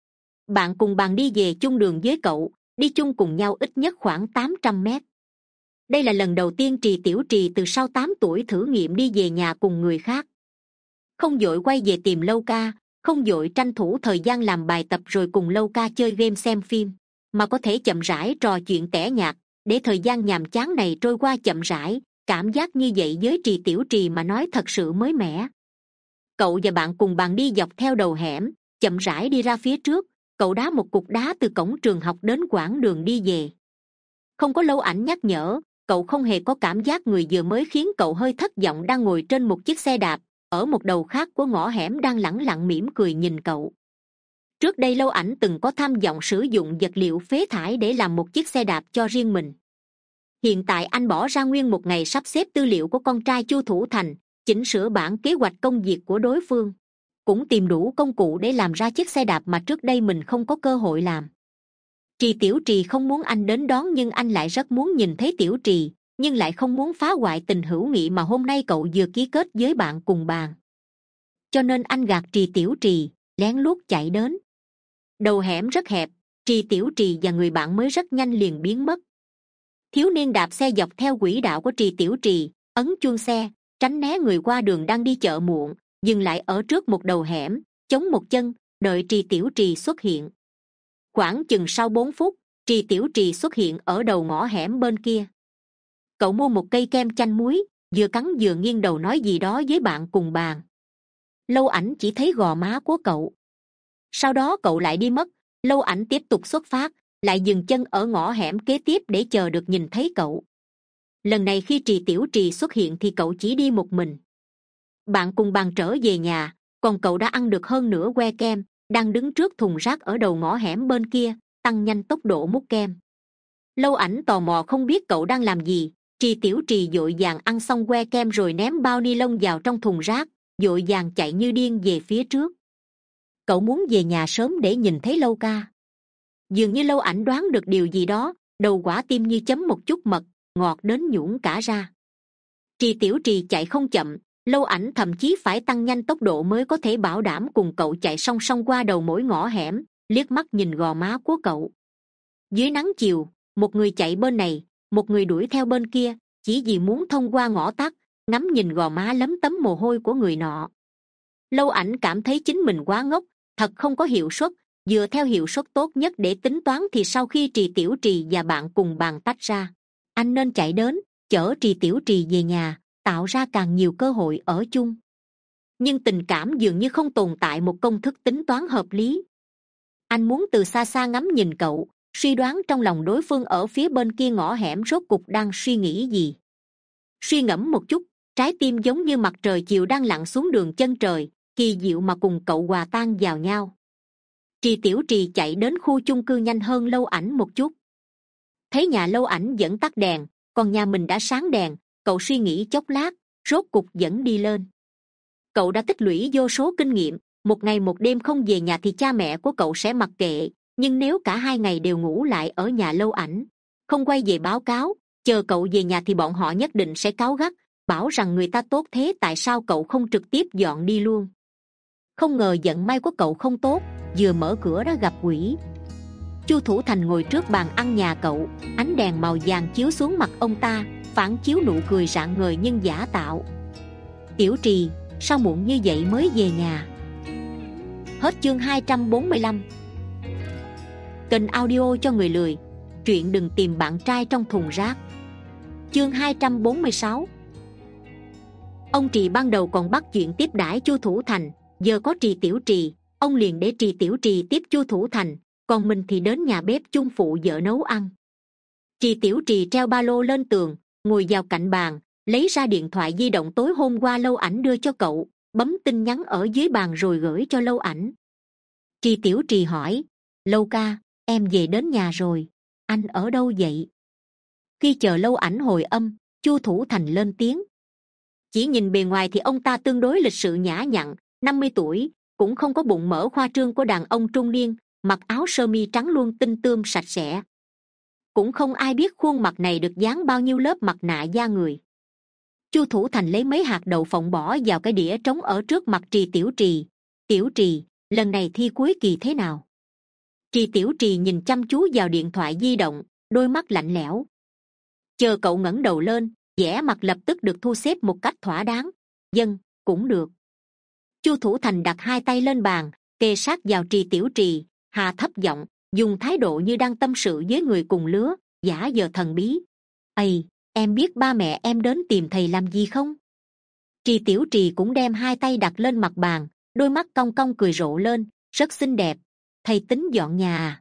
Bạn cùng bàn đi về chung đường với cậu, đi chung cùng nhau ít nhất khoảng tám trăm mét. Đây là lần đầu tiên Trì Tiểu Trì từ sau tám tuổi thử nghiệm đi về nhà cùng người khác. Không vội quay về tìm Lâu ca, không vội tranh thủ thời gian làm bài tập rồi cùng Lâu ca chơi game xem phim, mà có thể chậm rãi trò chuyện tẻ nhạt, để thời gian nhàm chán này trôi qua chậm rãi. Cảm giác như vậy với Trì Tiểu Trì mà nói thật sự mới mẻ. Cậu và bạn cùng bàn đi dọc theo đầu hẻm, chậm rãi đi ra phía trước. Cậu đá một cục đá từ cổng trường học đến quãng đường đi về. Không có Lâu Ảnh nhắc nhở, cậu không hề có cảm giác người vừa mới khiến cậu hơi thất vọng đang ngồi trên một chiếc xe đạp ở một đầu khác của ngõ hẻm đang lẳng lặng mỉm cười nhìn cậu. Trước đây Lâu Ảnh từng có tham vọng sử dụng vật liệu phế thải để làm một chiếc xe đạp cho riêng mình. Hiện tại anh bỏ ra nguyên một ngày sắp xếp tư liệu của con trai Chu Thủ Thành, chỉnh sửa bản kế hoạch công việc của đối phương, cũng tìm đủ công cụ để làm ra chiếc xe đạp mà trước đây mình không có cơ hội làm. Trì Tiểu Trì không muốn anh đến đón, nhưng anh lại rất muốn nhìn thấy Tiểu Trì, nhưng lại không muốn phá hoại tình hữu nghị mà hôm nay cậu vừa ký kết với bạn cùng bàn. Cho nên anh gạt Trì Tiểu Trì, lén lút chạy đến. Đầu hẻm rất hẹp, Trì Tiểu Trì và người bạn mới rất nhanh liền biến mất. Thiếu niên đạp xe dọc theo quỹ đạo của Trì Tiểu Trì, ấn chuông xe, tránh né người qua đường đang đi chợ muộn, dừng lại ở trước một đầu hẻm, chống một chân, đợi Trì Tiểu Trì xuất hiện. Khoảng chừng sau bốn phút, Trì Tiểu Trì xuất hiện ở đầu ngõ hẻm bên kia. Cậu mua một cây kem chanh muối, vừa cắn vừa nghiêng đầu nói gì đó với bạn cùng bàn. Lâu Ảnh chỉ thấy gò má của cậu. Sau đó cậu lại đi mất. Lâu Ảnh tiếp tục xuất phát, lại dừng chân ở ngõ hẻm kế tiếp để chờ được nhìn thấy cậu. Lần này khi Trì Tiểu Trì xuất hiện thì cậu chỉ đi một mình. Bạn cùng bàn trở về nhà, còn cậu đã ăn được hơn nửa que kem, đang đứng trước thùng rác ở đầu ngõ hẻm bên kia, tăng nhanh tốc độ múc kem. Lâu Ảnh tò mò không biết cậu đang làm gì. Trì Tiểu Trì vội vàng ăn xong que kem rồi ném bao ni lông vào trong thùng rác, vội vàng chạy như điên về phía trước. Cậu muốn về nhà sớm để nhìn thấy Lâu ca. Dường như Lâu Ảnh đoán được điều gì đó, đầu quả tim như chấm một chút mật, ngọt đến nhũn cả ra. Trì Tiểu Trì chạy không chậm, Lâu Ảnh thậm chí phải tăng nhanh tốc độ mới có thể bảo đảm cùng cậu chạy song song qua đầu mỗi ngõ hẻm, liếc mắt nhìn gò má của cậu. Dưới nắng chiều, một người chạy bên này, một người đuổi theo bên kia, chỉ vì muốn thông qua ngõ tắt, ngắm nhìn gò má lấm tấm mồ hôi của người nọ. Lâu Ảnh cảm thấy chính mình quá ngốc, thật không có hiệu suất. Dựa theo hiệu suất tốt nhất để tính toán thì sau khi Trì Tiểu Trì và bạn cùng bàn tách ra, anh nên chạy đến chở Trì Tiểu Trì về nhà, tạo ra càng nhiều cơ hội ở chung. Nhưng tình cảm dường như không tồn tại một công thức tính toán hợp lý. Anh muốn từ xa xa ngắm nhìn cậu, suy đoán trong lòng đối phương ở phía bên kia ngõ hẻm rốt cục đang suy nghĩ gì. Suy ngẫm một chút, trái tim giống như mặt trời chiều đang lặn xuống đường chân trời, kỳ diệu mà cùng cậu hòa tan vào nhau. Trì Tiểu Trì chạy đến khu chung cư nhanh hơn Lâu Ảnh một chút. Thấy nhà Lâu Ảnh vẫn tắt đèn, còn nhà mình đã sáng đèn, cậu suy nghĩ chốc lát, rốt cục dẫn đi lên. Cậu đã tích lũy vô số kinh nghiệm, một ngày một đêm không về nhà thì cha mẹ của cậu sẽ mặc kệ, nhưng nếu cả hai ngày đều ngủ lại ở nhà Lâu Ảnh, không quay về báo cáo, chờ cậu về nhà thì bọn họ nhất định sẽ cáu gắt, bảo rằng người ta tốt thế tại sao cậu không trực tiếp dọn đi luôn. Không ngờ vận may của cậu không tốt, vừa mở cửa đã gặp quỷ. Chu Thủ Thành ngồi trước bàn ăn nhà cậu, ánh đèn màu vàng chiếu xuống mặt ông ta, phản chiếu nụ cười rạng ngời nhưng giả tạo. Tiểu Trì, sao muộn như vậy mới về nhà? Hết chương hai trăm bốn mươi lăm. Kênh audio cho người lười, truyện đừng tìm bạn trai trong thùng rác. Chương hai trăm bốn mươi sáu. Ông Trì ban đầu còn bắt chuyện tiếp đãi Chu Thủ Thành, giờ có Trì Tiểu Trì, ông liền để Trì Tiểu Trì tiếp Chu Thủ Thành, còn mình thì đến nhà bếp chung phụ vợ nấu ăn. Trì Tiểu Trì treo ba lô lên tường, ngồi vào cạnh bàn, lấy ra điện thoại di động tối hôm qua Lâu Ảnh đưa cho cậu, bấm tin nhắn ở dưới bàn rồi gửi cho Lâu Ảnh. Trì Tiểu Trì hỏi: Lâu ca, em về đến nhà rồi, anh ở đâu vậy? Khi chờ Lâu Ảnh hồi âm, Chu Thủ Thành lên tiếng. Chỉ nhìn bề ngoài thì ông ta tương đối lịch sự nhã nhặn, năm mươi tuổi, cũng không có bụng mỡ khoa trương của đàn ông trung niên, mặc áo sơ mi trắng luôn tinh tươm sạch sẽ. Cũng không ai biết khuôn mặt này được dán bao nhiêu lớp mặt nạ da người. Chu Thủ Thành lấy mấy hạt đậu phộng bỏ vào cái đĩa trống ở trước mặt Trì Tiểu Trì. Tiểu Trì, lần này thi cuối kỳ thế nào? Trì Tiểu Trì nhìn chăm chú vào điện thoại di động, đôi mắt lạnh lẽo. Chờ cậu ngẩng đầu lên, vẻ mặt lập tức được thu xếp một cách thỏa đáng. Vâng, cũng được. Chu Thủ Thành đặt hai tay lên bàn, kề sát vào Trì Tiểu Trì, hạ thấp giọng, dùng thái độ như đang tâm sự với người cùng lứa, giả vờ thần bí. Ây, em biết ba mẹ em đến tìm thầy làm gì không? Trì Tiểu Trì cũng đem hai tay đặt lên mặt bàn, đôi mắt cong cong cười rộ lên, rất xinh đẹp. Thầy tính dọn nhà à?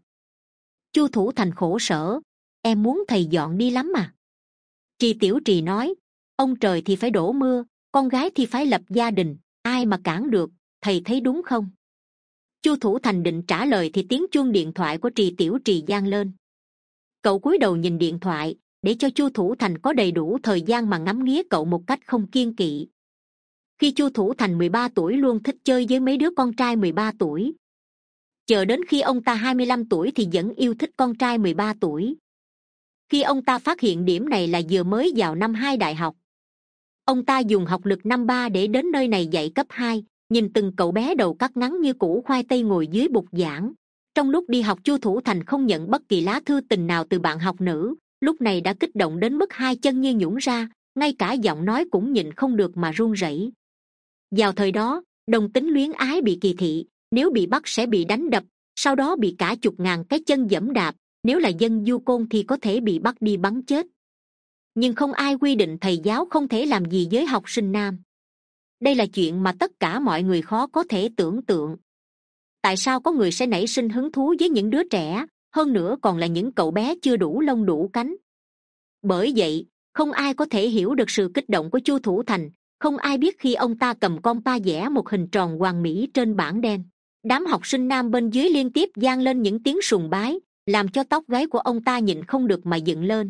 Chu Thủ Thành khổ sở, em muốn thầy dọn đi lắm mà. Trì Tiểu Trì nói, ông trời thì phải đổ mưa, con gái thì phải lập gia đình, ai mà cản được, thầy thấy đúng không? Chu Thủ Thành định trả lời thì tiếng chuông điện thoại của Trì Tiểu Trì vang lên. Cậu cúi đầu nhìn điện thoại, để cho Chu Thủ Thành có đầy đủ thời gian mà ngắm nghía cậu một cách không kiêng kỵ. Khi Chu Thủ Thành mười ba tuổi luôn thích chơi với mấy đứa con trai mười ba tuổi. Chờ đến khi ông ta hai mươi lăm tuổi thì vẫn yêu thích con trai mười ba tuổi. Khi ông ta phát hiện điểm này là vừa mới vào năm hai đại học. Ông ta dùng học lực năm ba để đến nơi này dạy cấp hai, nhìn từng cậu bé đầu cắt ngắn như củ khoai tây ngồi dưới bục giảng. Trong lúc đi học Chu Thủ Thành không nhận bất kỳ lá thư tình nào từ bạn học nữ, lúc này đã kích động đến mức hai chân như nhũn ra, ngay cả giọng nói cũng nhịn không được mà run rẩy. Vào thời đó, đồng tính luyến ái bị kỳ thị, nếu bị bắt sẽ bị đánh đập, sau đó bị cả chục ngàn cái chân giẫm đạp, nếu là dân du côn thì có thể bị bắt đi bắn chết. Nhưng không ai quy định thầy giáo không thể làm gì với học sinh nam. Đây là chuyện mà tất cả mọi người khó có thể tưởng tượng. Tại sao có người sẽ nảy sinh hứng thú với những đứa trẻ, hơn nữa còn là những cậu bé chưa đủ lông đủ cánh? Bởi vậy, Không ai có thể hiểu được sự kích động của Chu Thủ Thành, không ai biết khi ông ta cầm compa vẽ một hình tròn hoàn mỹ trên bảng đen. Đám học sinh nam bên dưới liên tiếp vang lên những tiếng sùng bái, làm cho tóc gáy của ông ta nhịn không được mà dựng lên.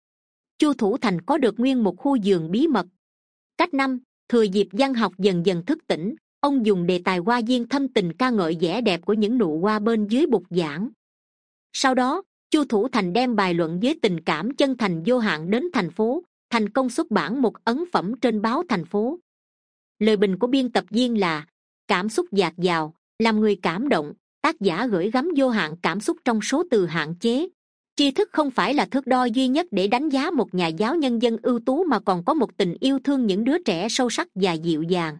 Chu Thủ Thành có được nguyên một khu vườn bí mật. Cách năm, thừa dịp văn học dần dần thức tỉnh, ông dùng đề tài hoa viên thâm tình ca ngợi vẻ đẹp của những nụ hoa bên dưới bục giảng. Sau đó, Chu Thủ Thành đem bài luận với tình cảm chân thành vô hạn đến thành phố, thành công xuất bản một ấn phẩm trên báo thành phố. Lời bình của biên tập viên là: cảm xúc dạt dào, làm người cảm động, tác giả gửi gắm vô hạn cảm xúc trong số từ hạn chế. Tri thức không phải là thước đo duy nhất để đánh giá một nhà giáo nhân dân ưu tú, mà còn có một tình yêu thương những đứa trẻ sâu sắc và dịu dàng.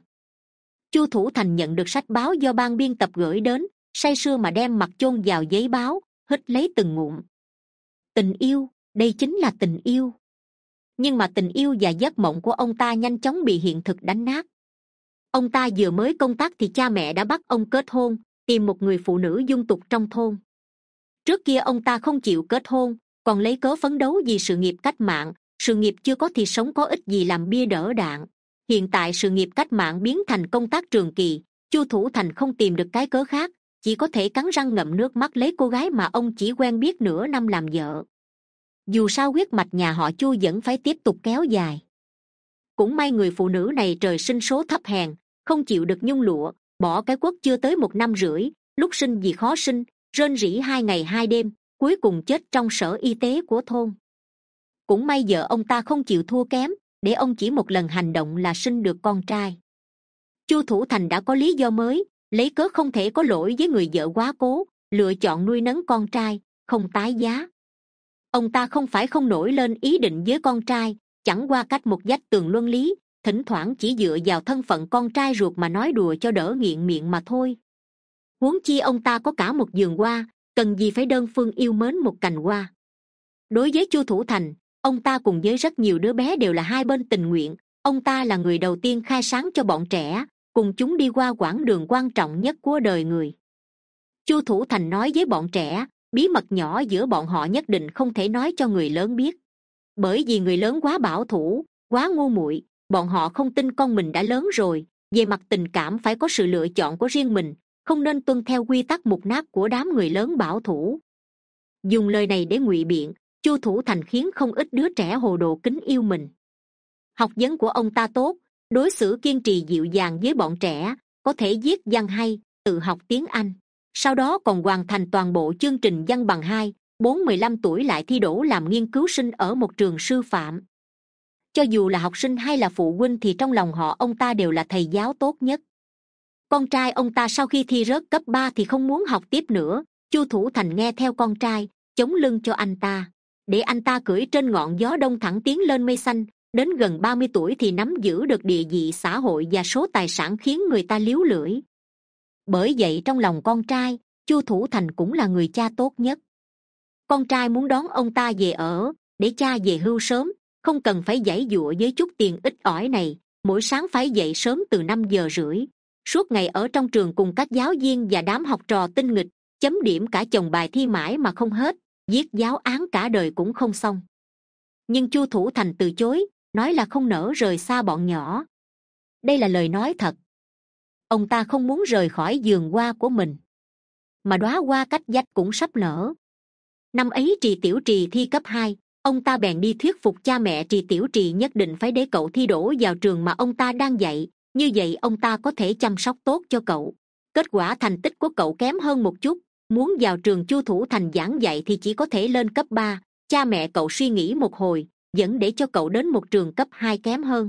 Chu Thủ Thành nhận được sách báo do ban biên tập gửi đến, say sưa mà đem mặt chôn vào giấy báo, hít lấy từng ngụm. Tình yêu, đây chính là tình yêu. Nhưng mà tình yêu và giấc mộng của ông ta nhanh chóng bị hiện thực đánh nát. Ông ta vừa mới công tác thì cha mẹ đã bắt ông kết hôn, tìm một người phụ nữ dung tục trong thôn. Trước kia ông ta không chịu kết hôn, còn lấy cớ phấn đấu vì sự nghiệp cách mạng. Sự nghiệp chưa có thì sống có ích gì làm bia đỡ đạn. Hiện tại sự nghiệp cách mạng biến thành công tác trường kỳ, Chu Thủ Thành không tìm được cái cớ khác, chỉ có thể cắn răng ngậm nước mắt lấy cô gái mà ông chỉ quen biết nửa năm làm vợ. Dù sao huyết mạch nhà họ Chu vẫn phải tiếp tục kéo dài. Cũng may người phụ nữ này trời sinh số thấp hèn, không chịu được nhung lụa, bỏ cái quốc chưa tới một năm rưỡi, lúc sinh vì khó sinh, rên rỉ hai ngày hai đêm, cuối cùng chết trong sở y tế của thôn. Cũng may vợ ông ta không chịu thua kém, để ông chỉ một lần hành động là sinh được con trai. Chu Thủ Thành đã có lý do mới, lấy cớ không thể có lỗi với người vợ quá cố, lựa chọn nuôi nấng con trai, không tái giá. Ông ta không phải không nổi lên ý định với con trai, chẳng qua cách một vách tường luân lý, thỉnh thoảng chỉ dựa vào thân phận con trai ruột mà nói đùa cho đỡ nghiện miệng mà thôi. Huống chi ông ta có cả một vườn hoa, cần gì phải đơn phương yêu mến một cành hoa. Đối với Chu Thủ Thành, ông ta cùng với rất nhiều đứa bé đều là hai bên tình nguyện. Ông ta là người đầu tiên khai sáng cho bọn trẻ, cùng chúng đi qua quãng đường quan trọng nhất của đời người. Chu Thủ Thành nói với bọn trẻ, bí mật nhỏ giữa bọn họ nhất định không thể nói cho người lớn biết. Bởi vì người lớn quá bảo thủ, quá ngu muội, bọn họ không tin con mình đã lớn rồi, về mặt tình cảm phải có sự lựa chọn của riêng mình, không nên tuân theo quy tắc mục nát của đám người lớn bảo thủ. Dùng lời này để ngụy biện, Chu Thủ Thành khiến không ít đứa trẻ hồ đồ kính yêu mình. Học vấn của ông ta tốt, đối xử kiên trì dịu dàng với bọn trẻ, có thể viết văn hay, tự học tiếng Anh. Sau đó còn hoàn thành toàn bộ chương trình văn bằng hai, bốn mười lăm tuổi lại thi đỗ làm nghiên cứu sinh ở một trường sư phạm. Cho dù là học sinh hay là phụ huynh thì trong lòng họ ông ta đều là thầy giáo tốt nhất. Con trai ông ta sau khi thi rớt cấp ba thì không muốn học tiếp nữa. Chu Thủ Thành nghe theo con trai, chống lưng cho anh ta, để anh ta cưỡi trên ngọn gió đông thẳng tiến lên mây xanh. Đến gần ba mươi tuổi thì nắm giữ được địa vị xã hội và số tài sản khiến người ta líu lưỡi. Bởi vậy trong lòng con trai, Chu Thủ Thành cũng là người cha tốt nhất. Con trai muốn đón ông ta về ở, để cha về hưu sớm, không cần phải giãy giụa với chút tiền ít ỏi này. Mỗi sáng phải dậy sớm từ năm giờ rưỡi, suốt ngày ở trong trường cùng các giáo viên và đám học trò tinh nghịch, chấm điểm cả chồng bài thi mãi mà không hết, viết giáo án cả đời cũng không xong. Nhưng Chu Thủ Thành từ chối, nói là không nỡ rời xa bọn nhỏ. Đây là lời nói thật. Ông ta không muốn rời khỏi vườn hoa của mình, mà đóa hoa cách vách cũng sắp nở. Năm ấy Trì Tiểu Trì thi cấp hai, ông ta bèn đi thuyết phục cha mẹ Trì Tiểu Trì nhất định phải để cậu thi đỗ vào trường mà ông ta đang dạy, như vậy ông ta có thể chăm sóc tốt cho cậu. Kết quả thành tích của cậu kém hơn một chút, muốn vào trường Chu Thủ Thành giảng dạy thì chỉ có thể lên cấp ba. Cha mẹ cậu suy nghĩ một hồi, vẫn để cho cậu đến một trường cấp hai kém hơn.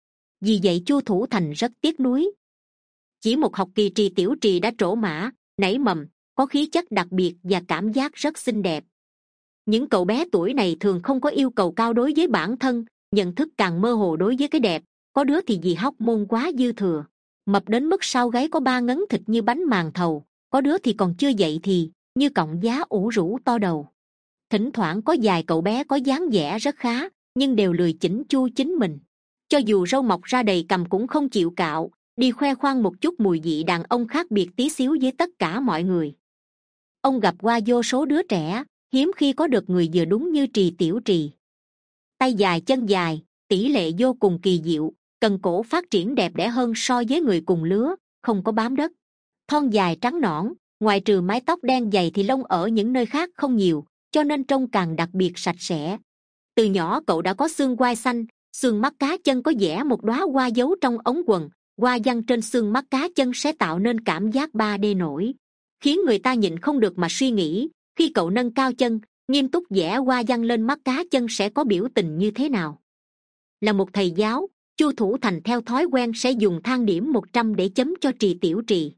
Vì vậy Chu Thủ Thành rất tiếc nuối. Chỉ một học kỳ Trì Tiểu Trì đã trổ mã, nảy mầm, có khí chất đặc biệt và cảm giác rất xinh đẹp. Những cậu bé tuổi này thường không có yêu cầu cao đối với bản thân, nhận thức càng mơ hồ đối với cái đẹp. Có đứa thì vì hóc môn quá dư thừa, mập đến mức sau gáy có ba ngấn thịt như bánh màn thầu. Có đứa thì còn chưa dậy thì như cọng giá ủ rũ to đầu. Thỉnh thoảng có vài cậu bé có dáng vẻ rất khá, nhưng đều lười chỉnh chu chính mình. Cho dù râu mọc ra đầy cằm cũng không chịu cạo, đi khoe khoang một chút mùi vị đàn ông khác biệt tí xíu với tất cả mọi người. Ông gặp qua vô số đứa trẻ, hiếm khi có được người vừa đúng như Trì Tiểu Trì. tay dài chân dài, tỷ lệ vô cùng kỳ diệu, cần cổ phát triển đẹp đẽ hơn so với người cùng lứa, không có bám đất, thon dài trắng nõn, ngoài trừ mái tóc đen dày thì lông ở những nơi khác không nhiều, cho nên trông càng đặc biệt sạch sẽ. Từ nhỏ cậu đã có xương quai xanh, xương mắt cá chân có vẽ một đóa hoa giấu trong ống quần, hoa văn trên xương mắt cá chân sẽ tạo nên cảm giác ba D nổi, khiến người ta nhịn không được mà suy nghĩ, khi cậu nâng cao chân, nghiêm túc vẽ hoa văn lên mắt cá chân sẽ có biểu tình như thế nào. Là một thầy giáo, Chu Thủ Thành theo thói quen sẽ dùng thang điểm một trăm để chấm cho Trì Tiểu Trì.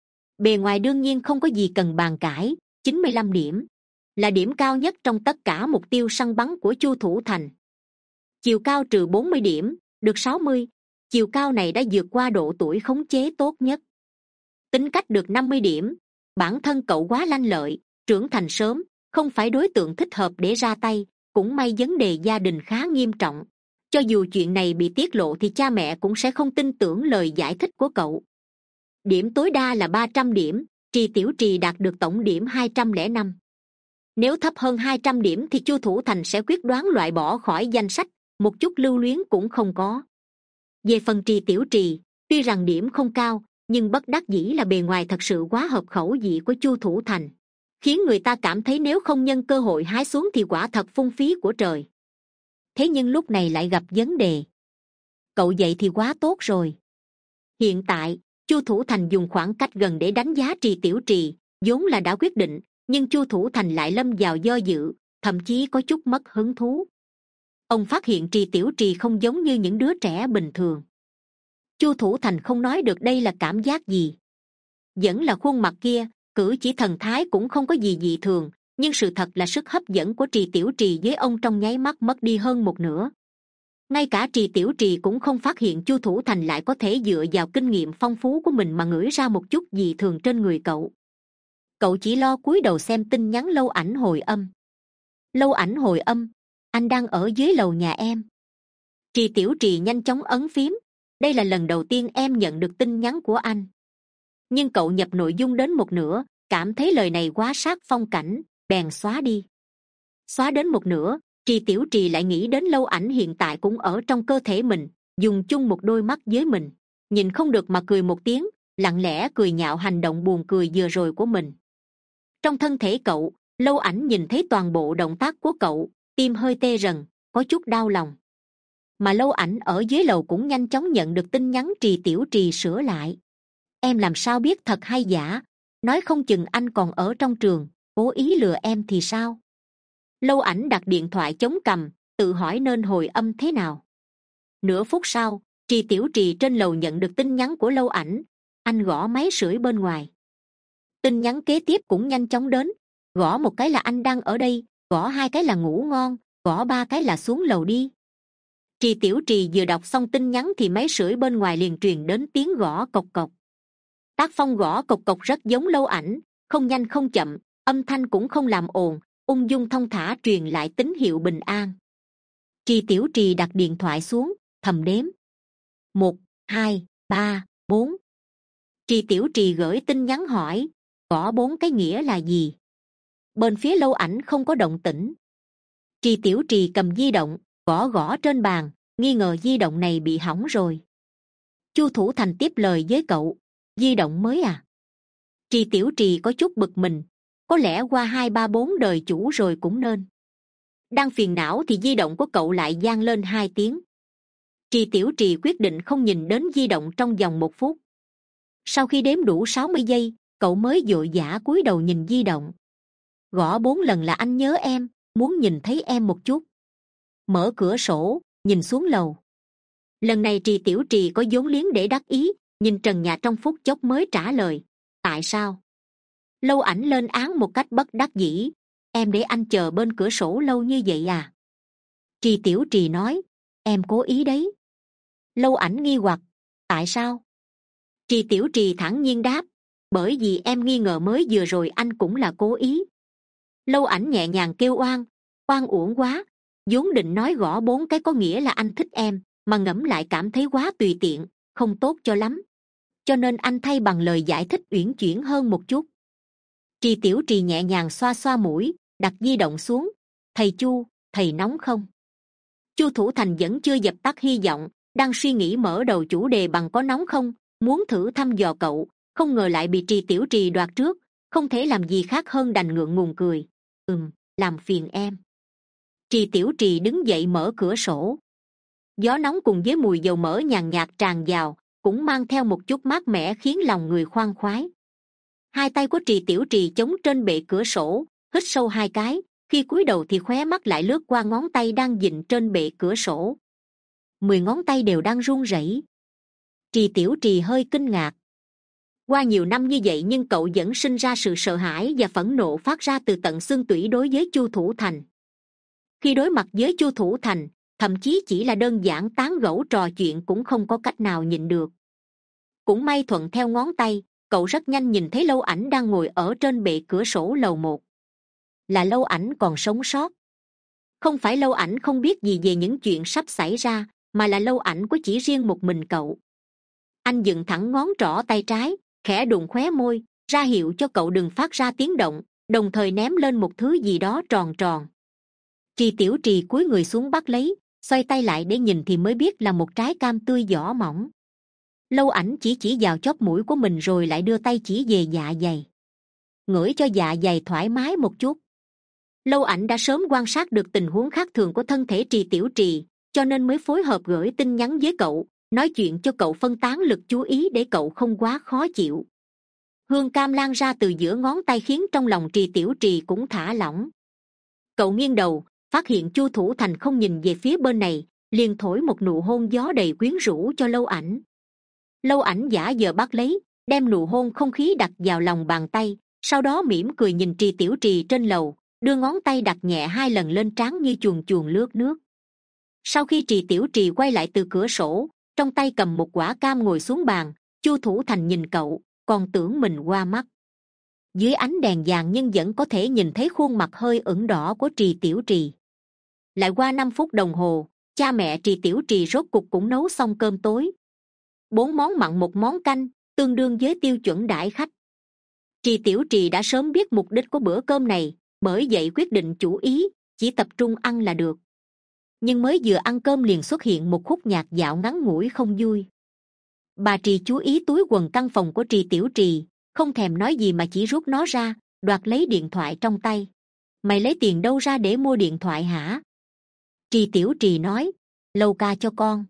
Bề ngoài đương nhiên không có gì cần bàn cãi, chín mươi lăm điểm là điểm cao nhất trong tất cả mục tiêu săn bắn của Chu Thủ Thành. Chiều cao trừ bốn mươi điểm, được sáu mươi, chiều cao này đã vượt qua độ tuổi khống chế tốt nhất. Tính cách được năm mươi điểm, bản thân cậu quá lanh lợi, trưởng thành sớm, không phải đối tượng thích hợp để ra tay, cũng may vấn đề gia đình khá nghiêm trọng. Cho dù chuyện này bị tiết lộ thì cha mẹ cũng sẽ không tin tưởng lời giải thích của cậu. Điểm tối đa là ba trăm điểm, Trì Tiểu Trì đạt được tổng điểm hai trăm lẻ năm. Nếu thấp hơn hai trăm điểm thì Chu Thủ Thành sẽ quyết đoán loại bỏ khỏi danh sách, một chút lưu luyến cũng không có. Về phần Trì Tiểu Trì, tuy rằng điểm không cao, nhưng bất đắc dĩ là bề ngoài thật sự quá hợp khẩu vị của Chu Thủ Thành, khiến người ta cảm thấy nếu không nhân cơ hội hái xuống thì quả thật phung phí của trời. Thế nhưng lúc này lại gặp vấn đề. Cậu vậy thì quá tốt rồi. Hiện tại, Chu Thủ Thành dùng khoảng cách gần để đánh giá Trì Tiểu Trì, vốn là đã quyết định, nhưng Chu Thủ Thành lại lâm vào do dự, thậm chí có chút mất hứng thú. Ông phát hiện Trì Tiểu Trì không giống như những đứa trẻ bình thường. Chu Thủ Thành không nói được đây là cảm giác gì. Vẫn là khuôn mặt kia, cử chỉ thần thái cũng không có gì dị thường, nhưng sự thật là sức hấp dẫn của Trì Tiểu Trì với ông trong nháy mắt mất đi hơn một nửa. Ngay cả Trì Tiểu Trì cũng không phát hiện Chu Thủ Thành lại có thể dựa vào kinh nghiệm phong phú của mình mà ngửi ra một chút dị thường trên người cậu. Cậu chỉ lo cúi đầu xem tin nhắn Lâu Ảnh hồi âm. Lâu Ảnh hồi âm, anh đang ở dưới lầu nhà em. Trì Tiểu Trì nhanh chóng ấn phím. Đây là lần đầu tiên em nhận được tin nhắn của anh. Nhưng cậu nhập nội dung đến một nửa, cảm thấy lời này quá sát phong cảnh, bèn xóa đi. Xóa đến một nửa, Trì Tiểu Trì lại nghĩ đến Lâu Ảnh hiện tại cũng ở trong cơ thể mình, dùng chung một đôi mắt với mình, nhìn không được mà cười một tiếng, lặng lẽ cười nhạo hành động buồn cười vừa rồi của mình. Trong thân thể cậu, Lâu Ảnh nhìn thấy toàn bộ động tác của cậu, tim hơi tê rần, có chút đau lòng. Mà Lâu Ảnh ở dưới lầu cũng nhanh chóng nhận được tin nhắn Trì Tiểu Trì sửa lại. Em làm sao biết thật hay giả, nói không chừng anh còn ở trong trường, cố ý lừa em thì sao? Lâu Ảnh đặt điện thoại chống cằm, tự hỏi nên hồi âm thế nào. Nửa phút sau, Trì Tiểu Trì trên lầu nhận được tin nhắn của Lâu Ảnh. Anh gõ máy sưởi bên ngoài. Tin nhắn kế tiếp cũng nhanh chóng đến, gõ một cái là anh đang ở đây, gõ hai cái là ngủ ngon, gõ ba cái là xuống lầu đi. Trì Tiểu Trì vừa đọc xong tin nhắn thì máy sưởi bên ngoài liền truyền đến tiếng gõ cộc cộc. Tác phong gõ cộc cộc rất giống Lâu Ảnh, không nhanh không chậm, âm thanh cũng không làm ồn, ung dung thong thả truyền lại tín hiệu bình an. Trì Tiểu Trì đặt điện thoại xuống, thầm đếm. Một, hai, ba, bốn. Trì Tiểu Trì gửi tin nhắn hỏi, gõ bốn cái nghĩa là gì? Bên phía Lâu Ảnh không có động tĩnh. Trì Tiểu Trì cầm di động, gõ gõ trên bàn, nghi ngờ di động này bị hỏng rồi. Chu Thủ Thành tiếp lời với cậu, di động mới à? Trì Tiểu Trì có chút bực mình, có lẽ qua hai ba bốn đời chủ rồi cũng nên. Đang phiền não thì di động của cậu lại vang lên hai tiếng. Trì Tiểu Trì quyết định không nhìn đến di động trong vòng một phút. Sau khi đếm đủ sáu mươi giây, cậu mới vội vã cúi đầu nhìn di động. Gõ bốn lần là anh nhớ em, muốn nhìn thấy em một chút. Mở cửa sổ, nhìn xuống lầu. Lần này Trì Tiểu Trì có vốn liếng để đắc ý, nhìn trần nhà trong phút chốc mới trả lời. Tại sao? Lâu Ảnh lên án một cách bất đắc dĩ. Em để anh chờ bên cửa sổ lâu như vậy à? Trì Tiểu Trì nói, em cố ý đấy. Lâu Ảnh nghi hoặc, tại sao? Trì Tiểu Trì thản nhiên đáp, bởi vì em nghi ngờ mới vừa rồi anh cũng là cố ý. Lâu Ảnh nhẹ nhàng kêu oan, oan uổng quá, vốn định nói gõ bốn cái có nghĩa là anh thích em, mà ngẫm lại cảm thấy quá tùy tiện, không tốt cho lắm, cho nên anh thay bằng lời giải thích uyển chuyển hơn một chút. Trì Tiểu Trì nhẹ nhàng xoa xoa mũi, đặt di động xuống. Thầy Chu, thầy nóng không? Chu Thủ Thành vẫn chưa dập tắt hy vọng, đang suy nghĩ mở đầu chủ đề bằng có nóng không, muốn thử thăm dò cậu, không ngờ lại bị Trì Tiểu Trì đoạt trước, không thể làm gì khác hơn đành ngượng ngùng cười. Ừm, làm phiền em. Trì Tiểu Trì đứng dậy mở cửa sổ. Gió nóng cùng với mùi dầu mỡ nhàn nhạt tràn vào, cũng mang theo một chút mát mẻ khiến lòng người khoan khoái. Hai tay của Trì Tiểu Trì chống trên bệ cửa sổ, hít sâu hai cái, khi cúi đầu thì khóe mắt lại lướt qua ngón tay đang vịn trên bệ cửa sổ. Mười ngón tay đều đang run rẩy. Trì Tiểu Trì hơi kinh ngạc. Qua nhiều năm như vậy nhưng cậu vẫn sinh ra sự sợ hãi và phẫn nộ phát ra từ tận xương tủy đối với Chu Thủ Thành. Khi đối mặt với Chu Thủ Thành, thậm chí chỉ là đơn giản tán gẫu trò chuyện cũng không có cách nào nhịn được. Cũng may thuận theo ngón tay, cậu rất nhanh nhìn thấy Lâu Ảnh đang ngồi ở trên bệ cửa sổ lầu một. Là Lâu Ảnh còn sống sót. Không phải Lâu Ảnh không biết gì về những chuyện sắp xảy ra, mà là Lâu Ảnh có chỉ riêng một mình cậu. Anh dựng thẳng ngón trỏ tay trái, khẽ đụng khóe môi, ra hiệu cho cậu đừng phát ra tiếng động, đồng thời ném lên một thứ gì đó tròn tròn. Trì Tiểu Trì cúi người xuống bắt lấy, xoay tay lại để nhìn thì mới biết là một trái cam tươi vỏ mỏng. Lâu Ảnh chỉ chỉ vào chóp mũi của mình rồi lại đưa tay chỉ về dạ dày. Ngửi cho dạ dày thoải mái một chút. Lâu Ảnh đã sớm quan sát được tình huống khác thường của thân thể Trì Tiểu Trì, cho nên mới phối hợp gửi tin nhắn với cậu, nói chuyện cho cậu phân tán lực chú ý để cậu không quá khó chịu. Hương cam lan ra từ giữa ngón tay khiến trong lòng Trì Tiểu Trì cũng thả lỏng. Cậu nghiêng đầu, phát hiện Chu Thủ Thành không nhìn về phía bên này, liền thổi một nụ hôn gió đầy quyến rũ cho Lâu Ảnh. Lâu Ảnh giả vờ bắt lấy, đem nụ hôn không khí đặt vào lòng bàn tay, sau đó mỉm cười nhìn Trì Tiểu Trì trên lầu, đưa ngón tay đặt nhẹ hai lần lên trán như chuồn chuồn lướt nước. Sau khi Trì Tiểu Trì quay lại từ cửa sổ, trong tay cầm một quả cam ngồi xuống bàn, Chu Thủ Thành nhìn cậu, còn tưởng mình qua mắt. Dưới ánh đèn vàng nhưng vẫn có thể nhìn thấy khuôn mặt hơi ửng đỏ của Trì Tiểu Trì. Lại qua năm phút đồng hồ, cha mẹ Trì Tiểu Trì rốt cục cũng nấu xong cơm tối. Bốn món mặn một món canh, tương đương với tiêu chuẩn đãi khách. Trì Tiểu Trì đã sớm biết mục đích của bữa cơm này, bởi vậy quyết định chủ ý, chỉ tập trung ăn là được. Nhưng mới vừa ăn cơm liền xuất hiện một khúc nhạc dạo ngắn ngủi không vui. Bà Trì chú ý túi quần căn phòng của Trì Tiểu Trì, không thèm nói gì mà chỉ rút nó ra, đoạt lấy điện thoại trong tay. Mày lấy tiền đâu ra để mua điện thoại hả? Trì Tiểu Trì nói, Lâu ca cho con.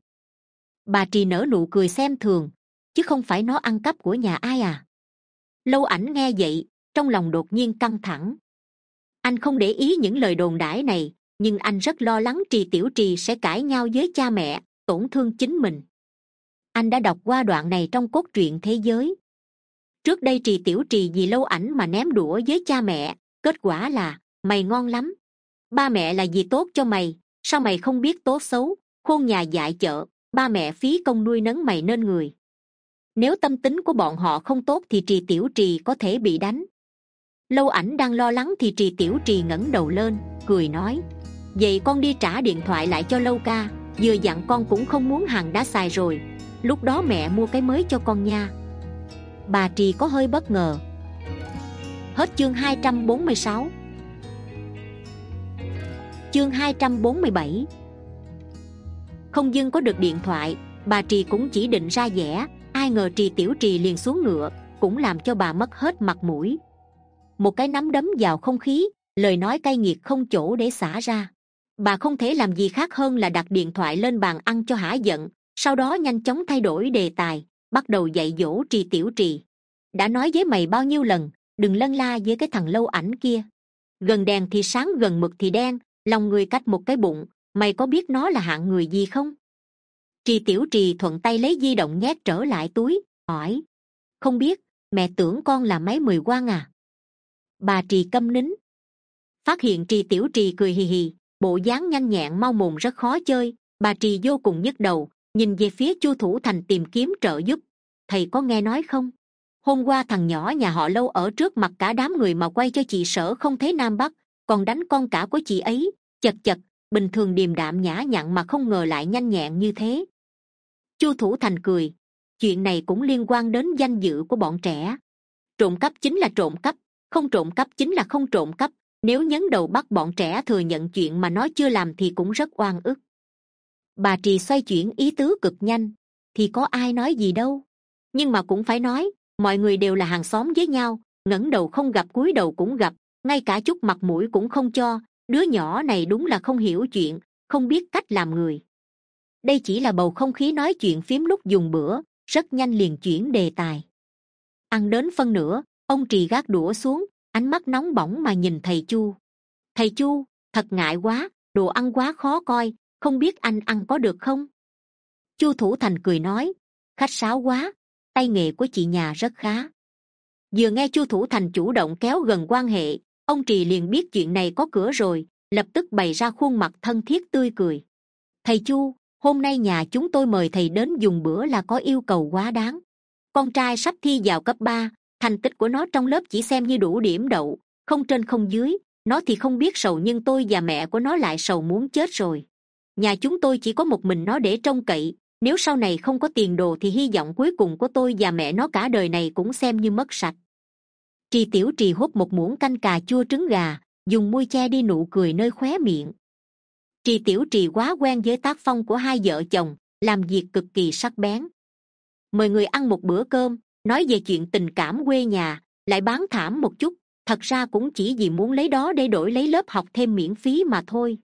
Bà Trì nở nụ cười xem thường, chứ không phải nó ăn cắp của nhà ai à? Lâu Ảnh nghe vậy, trong lòng đột nhiên căng thẳng. Anh không để ý những lời đồn đãi này, nhưng anh rất lo lắng Trì Tiểu Trì sẽ cãi nhau với cha mẹ, tổn thương chính mình. Anh đã đọc qua đoạn này trong cốt truyện thế giới. Trước đây Trì Tiểu Trì vì Lâu Ảnh mà ném đũa với cha mẹ, kết quả là, mày ngon lắm. Ba mẹ là vì tốt cho mày, sao mày không biết tốt xấu, khôn nhà dại chợ, ba mẹ phí công nuôi nấng mày nên người. Nếu tâm tính của bọn họ không tốt thì Trì Tiểu Trì có thể bị đánh. Lâu Ảnh đang lo lắng thì Trì Tiểu Trì ngẩng đầu lên, cười nói, vậy con đi trả điện thoại lại cho Lâu ca, vừa dặn con cũng không muốn hàng đã xài rồi, lúc đó mẹ mua cái mới cho con nha. Bà Trì có hơi bất ngờ. Hết chương hai trăm bốn mươi sáu. Chương hai trăm bốn mươi bảy. Không dưng có được điện thoại, bà Trì cũng chỉ định ra vẻ, ai ngờ Trì Tiểu Trì liền xuống ngựa, cũng làm cho bà mất hết mặt mũi. Một cái nắm đấm vào không khí, lời nói cay nghiệt không chỗ để xả ra. Bà không thể làm gì khác hơn là đặt điện thoại lên bàn ăn cho hả giận, sau đó nhanh chóng thay đổi đề tài, bắt đầu dạy dỗ Trì Tiểu Trì. Đã nói với mày bao nhiêu lần, đừng lân la với cái thằng Lâu Ảnh kia. Gần đèn thì sáng gần mực thì đen, lòng người cách một cái bụng, mày có biết nó là hạng người gì không? Trì Tiểu Trì thuận tay lấy di động nhét trở lại túi, hỏi, không biết, mẹ tưởng con là máy mười quan à? Bà Trì câm nín. Phát hiện Trì Tiểu Trì cười hì hì, bộ dáng nhanh nhẹn mau mồm rất khó chơi, bà Trì vô cùng nhức đầu, nhìn về phía Chu Thủ Thành tìm kiếm trợ giúp. Thầy có nghe nói không? Hôm qua thằng nhỏ nhà họ Lâu ở trước mặt cả đám người mà quay cho chị Sở không thấy nam bắc, còn đánh con cả của chị ấy. Chật chật, bình thường điềm đạm nhã nhặn mà không ngờ lại nhanh nhẹn như thế. Chu Thủ Thành cười, chuyện này cũng liên quan đến danh dự của bọn trẻ. Trộm cắp chính là trộm cắp, không trộm cắp chính là không trộm cắp. Nếu nhấn đầu bắt bọn trẻ thừa nhận chuyện mà nó chưa làm thì cũng rất oan ức. Bà Trì xoay chuyển ý tứ cực nhanh. Thì có ai nói gì đâu, nhưng mà cũng phải nói, mọi người đều là hàng xóm với nhau, ngẩng đầu không gặp cúi đầu cũng gặp, ngay cả chút mặt mũi cũng không cho. Đứa nhỏ này đúng là không hiểu chuyện, không biết cách làm người. Đây chỉ là bầu không khí nói chuyện phím lúc dùng bữa, rất nhanh liền chuyển đề tài. Ăn đến phân nửa, ông Trì gác đũa xuống, ánh mắt nóng bỏng mà nhìn thầy Chu. Thầy Chu, thật ngại quá, đồ ăn quá khó coi, không biết anh ăn có được không? Chu Thủ Thành cười nói, khách sáo quá, tay nghề của chị nhà rất khá. Vừa nghe Chu Thủ Thành chủ động kéo gần quan hệ, ông Trì liền biết chuyện này có cửa rồi, lập tức bày ra khuôn mặt thân thiết tươi cười. Thầy Chu, hôm nay nhà chúng tôi mời thầy đến dùng bữa là có yêu cầu quá đáng. Con trai sắp thi vào cấp ba, thành tích của nó trong lớp chỉ xem như đủ điểm đậu, không trên không dưới, nó thì không biết sầu, nhưng tôi và mẹ của nó lại sầu muốn chết rồi. Nhà chúng tôi chỉ có một mình nó để trông cậy, nếu sau này không có tiền đồ thì hy vọng cuối cùng của tôi và mẹ nó cả đời này cũng xem như mất sạch. Trì Tiểu Trì hút một muỗng canh cà chua trứng gà, dùng môi che đi nụ cười nơi khóe miệng. Trì Tiểu Trì quá quen với tác phong của hai vợ chồng, làm việc cực kỳ sắc bén. Mời người ăn một bữa cơm, nói về chuyện tình cảm quê nhà, lại bán thảm một chút, thật ra cũng chỉ vì muốn lấy đó để đổi lấy lớp học thêm miễn phí mà thôi.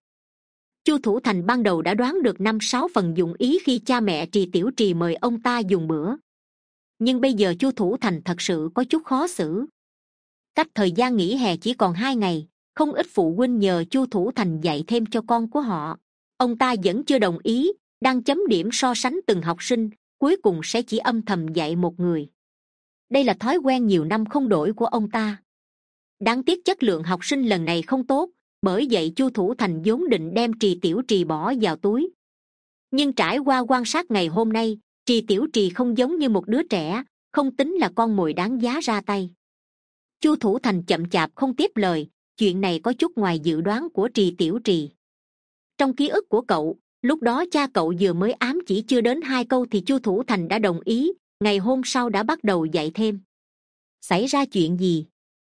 Chu Thủ Thành ban đầu đã đoán được năm sáu phần dụng ý khi cha mẹ Trì Tiểu Trì mời ông ta dùng bữa, nhưng bây giờ Chu Thủ Thành thật sự có chút khó xử. Cách thời gian nghỉ hè chỉ còn hai ngày, không ít phụ huynh nhờ Chu Thủ Thành dạy thêm cho con của họ. Ông ta vẫn chưa đồng ý, đang chấm điểm so sánh từng học sinh, cuối cùng sẽ chỉ âm thầm dạy một người. Đây là thói quen nhiều năm không đổi của ông ta. Đáng tiếc chất lượng học sinh lần này không tốt, bởi vậy Chu Thủ Thành vốn định đem Trì Tiểu Trì bỏ vào túi. Nhưng trải qua quan sát ngày hôm nay, Trì Tiểu Trì không giống như một đứa trẻ, không tính là con mồi đáng giá ra tay. Chu Thủ Thành chậm chạp không tiếp lời, chuyện này có chút ngoài dự đoán của Trì Tiểu Trì. Trong ký ức của cậu, lúc đó cha cậu vừa mới ám chỉ chưa đến hai câu thì Chu Thủ Thành đã đồng ý, ngày hôm sau đã bắt đầu dạy thêm. Xảy ra chuyện gì?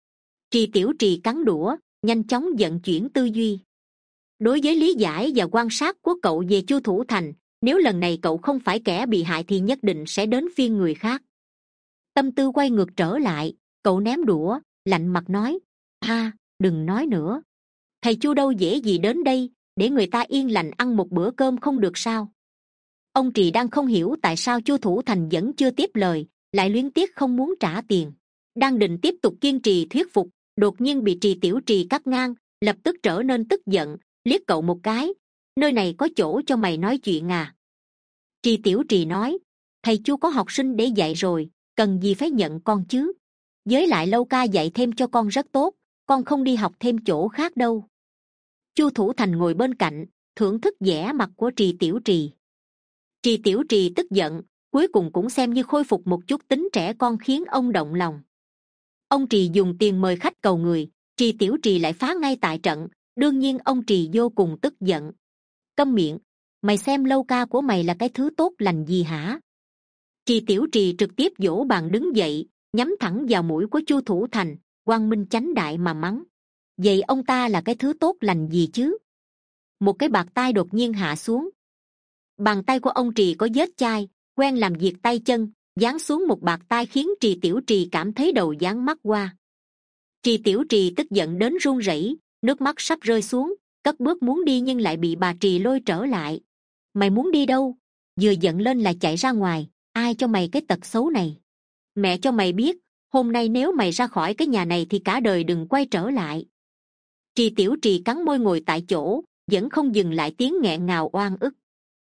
Trì Tiểu Trì cắn đũa, nhanh chóng vận chuyển tư duy. Đối với lý giải và quan sát của cậu về Chu Thủ Thành, nếu lần này cậu không phải kẻ bị hại thì nhất định sẽ đến phiên người khác. Tâm tư quay ngược trở lại, cậu ném đũa, lạnh mặt nói, ha, đừng nói nữa. Thầy Chu đâu dễ gì đến đây, để người ta yên lành ăn một bữa cơm không được sao? Ông Trì đang không hiểu tại sao Chu Thủ Thành vẫn chưa tiếp lời, lại luyến tiếc không muốn trả tiền. Đang định tiếp tục kiên trì thuyết phục, đột nhiên bị Trì Tiểu Trì cắt ngang, lập tức trở nên tức giận, liếc cậu một cái. Nơi này có chỗ cho mày nói chuyện à? Trì Tiểu Trì nói, thầy Chu có học sinh để dạy rồi, cần gì phải nhận con chứ? Với lại Lâu ca dạy thêm cho con rất tốt, con không đi học thêm chỗ khác đâu. Chu Thủ Thành ngồi bên cạnh, thưởng thức vẻ mặt của Trì Tiểu Trì. Trì Tiểu Trì tức giận, cuối cùng cũng xem như khôi phục một chút tính trẻ con, khiến ông động lòng. Ông Trì dùng tiền mời khách cầu người, Trì Tiểu Trì lại phá ngay tại trận, đương nhiên ông Trì vô cùng tức giận. Câm miệng, mày xem Lâu ca của mày là cái thứ tốt lành gì hả? Trì Tiểu Trì trực tiếp vỗ bàn đứng dậy, nhắm thẳng vào mũi của Chu Thủ Thành, quang minh chánh đại mà mắng. Vậy ông ta là cái thứ tốt lành gì chứ? Một cái bạt tai đột nhiên hạ xuống. Bàn tay của ông Trì có vết chai, quen làm việc tay chân, giáng xuống một bạt tai khiến Trì Tiểu Trì cảm thấy đầu giáng mắt qua. Trì Tiểu Trì tức giận đến run rẩy, nước mắt sắp rơi xuống, cất bước muốn đi nhưng lại bị bà Trì lôi trở lại. Mày muốn đi đâu? Vừa giận lên là chạy ra ngoài, ai cho mày cái tật xấu này? Mẹ cho mày biết, hôm nay nếu mày ra khỏi cái nhà này thì cả đời đừng quay trở lại. Trì Tiểu Trì cắn môi ngồi tại chỗ, vẫn không dừng lại tiếng nghẹn ngào oan ức.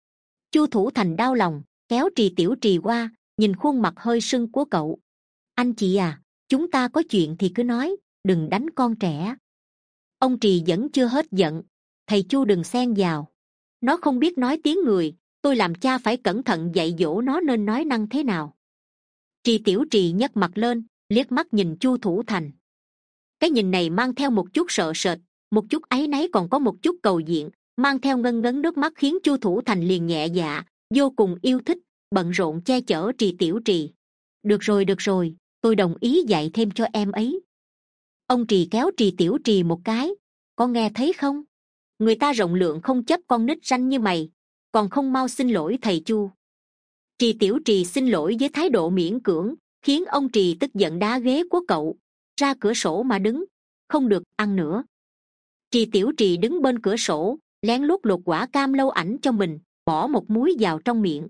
Chu Thủ Thành đau lòng, kéo Trì Tiểu Trì qua, nhìn khuôn mặt hơi sưng của cậu. Anh chị à, chúng ta có chuyện thì cứ nói, đừng đánh con trẻ. Ông Trì vẫn chưa hết giận, thầy Chu đừng xen vào. Nó không biết nói tiếng người, tôi làm cha phải cẩn thận dạy dỗ nó nên nói năng thế nào. Trì Tiểu Trì nhấc mặt lên, liếc mắt nhìn Chu Thủ Thành. Cái nhìn này mang theo một chút sợ sệt, một chút áy náy, còn có một chút cầu diện, mang theo ngân ngấn nước mắt, khiến Chu Thủ Thành liền nhẹ dạ, vô cùng yêu thích, bận rộn che chở Trì Tiểu Trì. Được rồi được rồi, tôi đồng ý dạy thêm cho em ấy. Ông Trì kéo Trì Tiểu Trì một cái, có nghe thấy không? Người ta rộng lượng không chấp con nít ranh như mày. còn không mau xin lỗi thầy Chu. Trì Tiểu Trì xin lỗi với thái độ miễn cưỡng, khiến ông Trì tức giận đá ghế của cậu, ra cửa sổ mà đứng. Không được ăn nữa. Trì Tiểu Trì đứng bên cửa sổ, lén lút lột quả cam lâu ảnh cho mình, bỏ một múi vào trong miệng.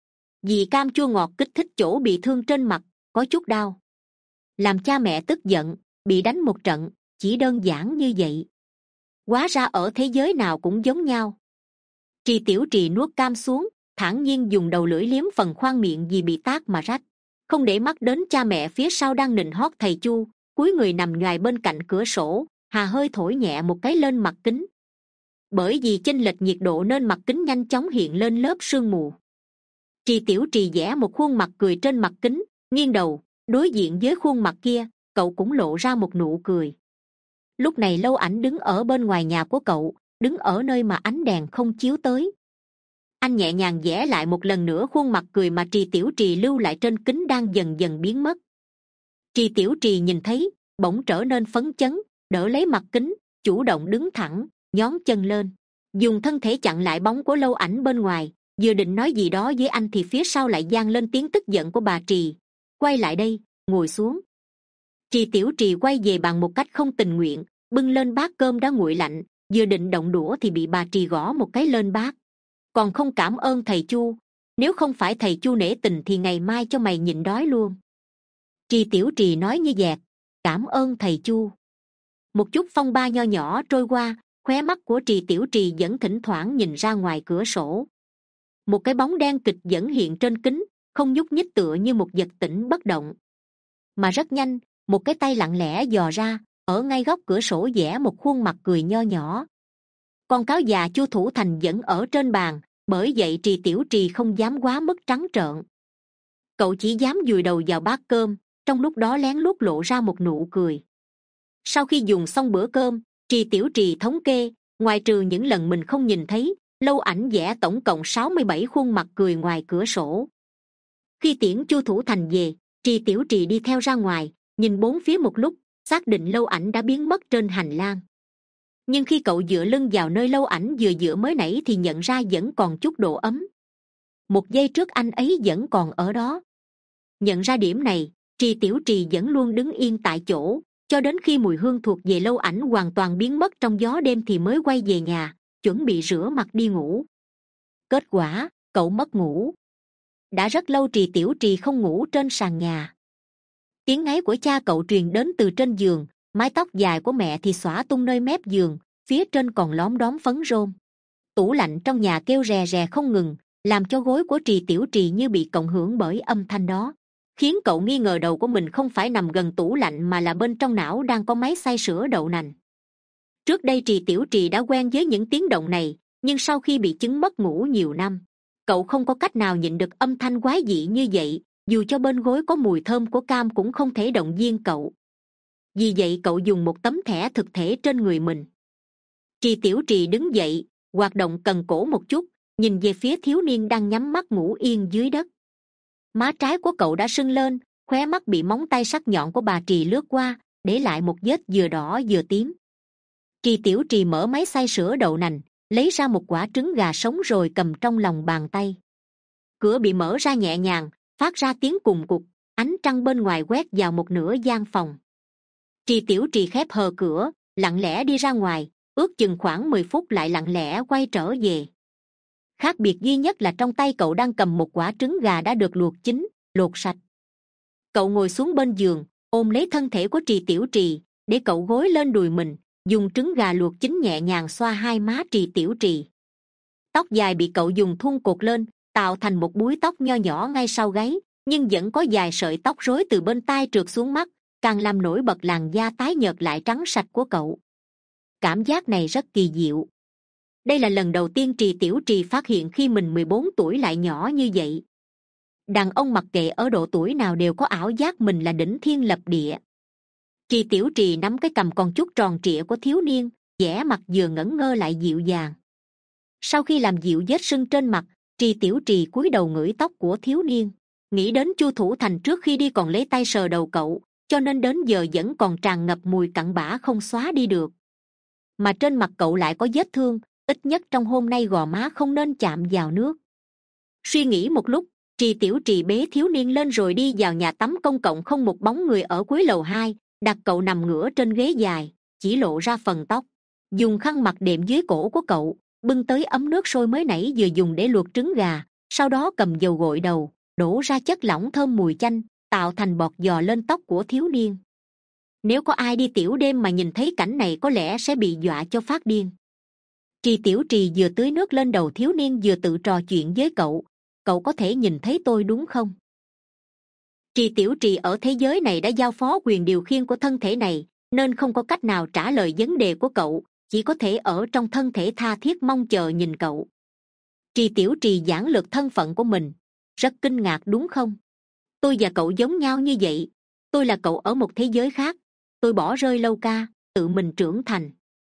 Vì cam chua ngọt kích thích chỗ bị thương trên mặt, có chút đau. Làm cha mẹ tức giận, bị đánh một trận, chỉ đơn giản như vậy. Hóa ra ở thế giới nào cũng giống nhau. Trì Tiểu Trì nuốt cam xuống, thản nhiên dùng đầu lưỡi liếm phần khoang miệng vì bị tát mà rách, không để mắt đến cha mẹ phía sau đang nịnh hót thầy Chu, cúi người nằm nhoài bên cạnh cửa sổ, hà hơi thổi nhẹ một cái lên mặt kính. Bởi vì chênh lệch nhiệt độ nên mặt kính nhanh chóng hiện lên lớp sương mù. Trì Tiểu Trì vẽ một khuôn mặt cười trên mặt kính, nghiêng đầu đối diện với khuôn mặt kia, cậu cũng lộ ra một nụ cười. Lúc này Lâu Ảnh đứng ở bên ngoài nhà của cậu, đứng ở nơi mà ánh đèn không chiếu tới. Anh nhẹ nhàng vẽ lại một lần nữa khuôn mặt cười mà Trì Tiểu Trì lưu lại trên kính đang dần dần biến mất. Trì Tiểu Trì nhìn thấy, bỗng trở nên phấn chấn, đỡ lấy mặt kính, chủ động đứng thẳng, nhón chân lên, dùng thân thể chặn lại bóng của Lâu Ảnh bên ngoài. Vừa định nói gì đó với anh thì phía sau lại vang lên tiếng tức giận của bà Trì. Quay lại đây, ngồi xuống. Trì Tiểu Trì quay về bằng một cách không tình nguyện, bưng lên bát cơm đã nguội lạnh, vừa định động đũa thì bị bà Trì gõ một cái lên bát. Còn không cảm ơn thầy Chu, nếu không phải thầy Chu nể tình thì ngày mai cho mày nhịn đói luôn. Trì Tiểu Trì nói như dẹt, cảm ơn thầy Chu. Một chút phong ba nho nhỏ trôi qua, khóe mắt của Trì Tiểu Trì vẫn thỉnh thoảng nhìn ra ngoài cửa sổ. Một cái bóng đen kịch vẫn hiện trên kính, không nhúc nhích tựa như một vật tĩnh bất động. Mà rất nhanh, một cái tay lặng lẽ dò ra, ở ngay góc cửa sổ vẽ một khuôn mặt cười nho nhỏ. Con cáo già Chu Thủ Thành vẫn ở trên bàn, bởi vậy Trì Tiểu Trì không dám quá mức trắng trợn. Cậu chỉ dám dùi đầu vào bát cơm, trong lúc đó lén lút lộ ra một nụ cười. Sau khi dùng xong bữa cơm, Trì Tiểu Trì thống kê, ngoài trừ những lần mình không nhìn thấy, Lâu Ảnh vẽ tổng cộng sáu mươi bảy khuôn mặt cười ngoài cửa sổ. Khi tiễn Chu Thủ Thành về, Trì Tiểu Trì đi theo ra ngoài, nhìn bốn phía một lúc, xác định Lâu Ảnh đã biến mất trên hành lang. Nhưng khi cậu dựa lưng vào nơi Lâu Ảnh vừa dựa mới nãy thì nhận ra vẫn còn chút độ ấm. Một giây trước anh ấy vẫn còn ở đó. Nhận ra điểm này, Trì Tiểu Trì vẫn luôn đứng yên tại chỗ, cho đến khi mùi hương thuộc về Lâu Ảnh hoàn toàn biến mất trong gió đêm thì mới quay về nhà, chuẩn bị rửa mặt đi ngủ. Kết quả, cậu mất ngủ. Đã rất lâu Trì Tiểu Trì không ngủ trên sàn nhà. Tiếng ngáy của cha cậu truyền đến từ trên giường, mái tóc dài của mẹ thì xõa tung nơi mép giường, phía trên còn lóm đóm phấn rôm. Tủ lạnh trong nhà kêu rè rè không ngừng, làm cho gối của Trì Tiểu Trì như bị cộng hưởng bởi âm thanh đó, khiến cậu nghi ngờ đầu của mình không phải nằm gần tủ lạnh mà là bên trong não đang có máy xay sữa đậu nành. Trước đây Trì Tiểu Trì đã quen với những tiếng động này, nhưng sau khi bị chứng mất ngủ nhiều năm, cậu không có cách nào nhịn được âm thanh quái dị như vậy, dù cho bên gối có mùi thơm của cam cũng không thể động viên cậu. Vì vậy cậu dùng một tấm thẻ thực thể trên người mình. Trì Tiểu Trì đứng dậy, hoạt động cần cổ một chút, nhìn về phía thiếu niên đang nhắm mắt ngủ yên dưới đất. Má trái của cậu đã sưng lên, khóe mắt bị móng tay sắc nhọn của bà Trì lướt qua, để lại một vết vừa đỏ vừa tím. Trì Tiểu Trì mở máy xay sữa đậu nành, lấy ra một quả trứng gà sống rồi cầm trong lòng bàn tay. Cửa bị mở ra nhẹ nhàng, phát ra tiếng cùn cụt, ánh trăng bên ngoài quét vào một nửa gian phòng. Trì Tiểu Trì khép hờ cửa, lặng lẽ đi ra ngoài, ước chừng khoảng mười phút lại lặng lẽ quay trở về. Khác biệt duy nhất là trong tay cậu đang cầm một quả trứng gà đã được luộc chín, lột sạch. Cậu ngồi xuống bên giường, ôm lấy thân thể của Trì Tiểu Trì, để cậu gối lên đùi mình, dùng trứng gà luộc chín nhẹ nhàng xoa hai má Trì Tiểu Trì. Tóc dài bị cậu dùng thun cột lên, tạo thành một búi tóc nho nhỏ ngay sau gáy, nhưng vẫn có vài sợi tóc rối từ bên tai trượt xuống mắt, càng làm nổi bật làn da tái nhợt lại trắng sạch của cậu. Cảm giác này rất kỳ diệu. Đây là lần đầu tiên Trì Tiểu Trì phát hiện khi mình mười bốn tuổi lại nhỏ như vậy. Đàn ông mặc kệ ở độ tuổi nào đều có ảo giác mình là đỉnh thiên lập địa. Trì Tiểu Trì nắm cái cằm còn chút tròn trịa của thiếu niên, vẻ mặt vừa ngẩn ngơ lại dịu dàng. Sau khi làm dịu vết sưng trên mặt, Trì Tiểu Trì cúi đầu ngửi tóc của thiếu niên, nghĩ đến Chu Thủ Thành trước khi đi còn lấy tay sờ đầu cậu, cho nên đến giờ vẫn còn tràn ngập mùi cặn bã không xóa đi được. Mà trên mặt cậu lại có vết thương, ít nhất trong hôm nay gò má không nên chạm vào nước. Suy nghĩ một lúc, Trì Tiểu Trì bế thiếu niên lên rồi đi vào nhà tắm công cộng không một bóng người ở cuối lầu hai, đặt cậu nằm ngửa trên ghế dài, chỉ lộ ra phần tóc, dùng khăn mặt đệm dưới cổ của cậu, bưng tới ấm nước sôi mới nãy vừa dùng để luộc trứng gà, sau đó cầm dầu gội đầu, đổ ra chất lỏng thơm mùi chanh, tạo thành bọt dò lên tóc của thiếu niên. Nếu có ai đi tiểu đêm mà nhìn thấy cảnh này có lẽ sẽ bị dọa cho phát điên. Trì Tiểu Trì vừa tưới nước lên đầu thiếu niên vừa tự trò chuyện với cậu. Cậu có thể nhìn thấy tôi đúng không? Trì Tiểu Trì ở thế giới này đã giao phó quyền điều khiển của thân thể này, nên không có cách nào trả lời vấn đề của cậu, chỉ có thể ở trong thân thể tha thiết mong chờ nhìn cậu. Trì Tiểu Trì giảng lược thân phận của mình. Rất kinh ngạc đúng không? Tôi và cậu giống nhau như vậy. Tôi là cậu ở một thế giới khác. Tôi bỏ rơi Lâu Ca, tự mình trưởng thành.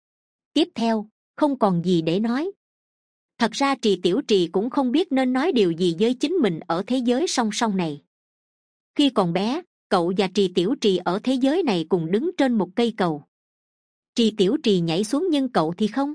Tiếp theo, không còn gì để nói. Thật ra Trì Tiểu Trì cũng không biết nên nói điều gì với chính mình ở thế giới song song này. Khi còn bé, cậu và Trì Tiểu Trì ở thế giới này cùng đứng trên một cây cầu. Trì Tiểu Trì nhảy xuống nhưng cậu thì không.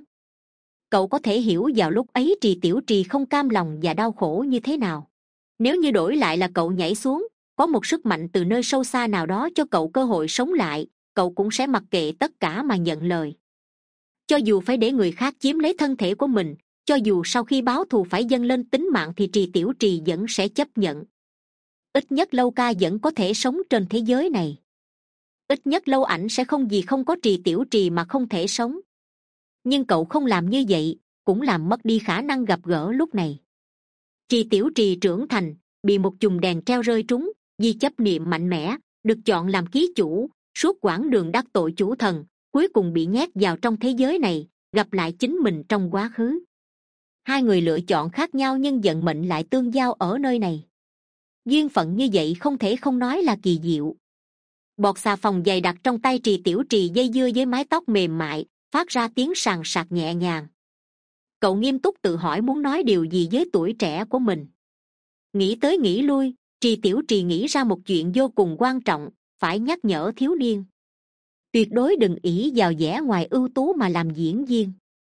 Cậu có thể hiểu vào lúc ấy Trì Tiểu Trì không cam lòng và đau khổ như thế nào. Nếu như đổi lại là cậu nhảy xuống, có một sức mạnh từ nơi sâu xa nào đó cho cậu cơ hội sống lại, cậu cũng sẽ mặc kệ tất cả mà nhận lời. Cho dù phải để người khác chiếm lấy thân thể của mình, cho dù sau khi báo thù phải dâng lên tính mạng thì Trì Tiểu Trì vẫn sẽ chấp nhận. Ít nhất Lâu Ca vẫn có thể sống trên thế giới này. Ít nhất Lâu Ảnh sẽ không vì không có Trì Tiểu Trì mà không thể sống. Nhưng cậu không làm như vậy, cũng làm mất đi khả năng gặp gỡ lúc này. Trì Tiểu Trì trưởng thành, bị một chùm đèn treo rơi trúng, vì chấp niệm mạnh mẽ, được chọn làm ký chủ, suốt quãng đường đắc tội chủ thần, cuối cùng bị nhét vào trong thế giới này, gặp lại chính mình trong quá khứ. Hai người lựa chọn khác nhau nhưng vận mệnh lại tương giao ở nơi này. Duyên phận như vậy không thể không nói là kỳ diệu. Bọt xà phòng dày đặc trong tay Trì Tiểu Trì dây dưa với mái tóc mềm mại, phát ra tiếng sàn sạc nhẹ nhàng. Cậu nghiêm túc tự hỏi muốn nói điều gì với tuổi trẻ của mình. Nghĩ tới nghĩ lui, Trì Tiểu Trì nghĩ ra một chuyện vô cùng quan trọng, phải nhắc nhở thiếu niên. Tuyệt đối đừng ỷ vào vẻ ngoài ưu tú mà làm diễn viên.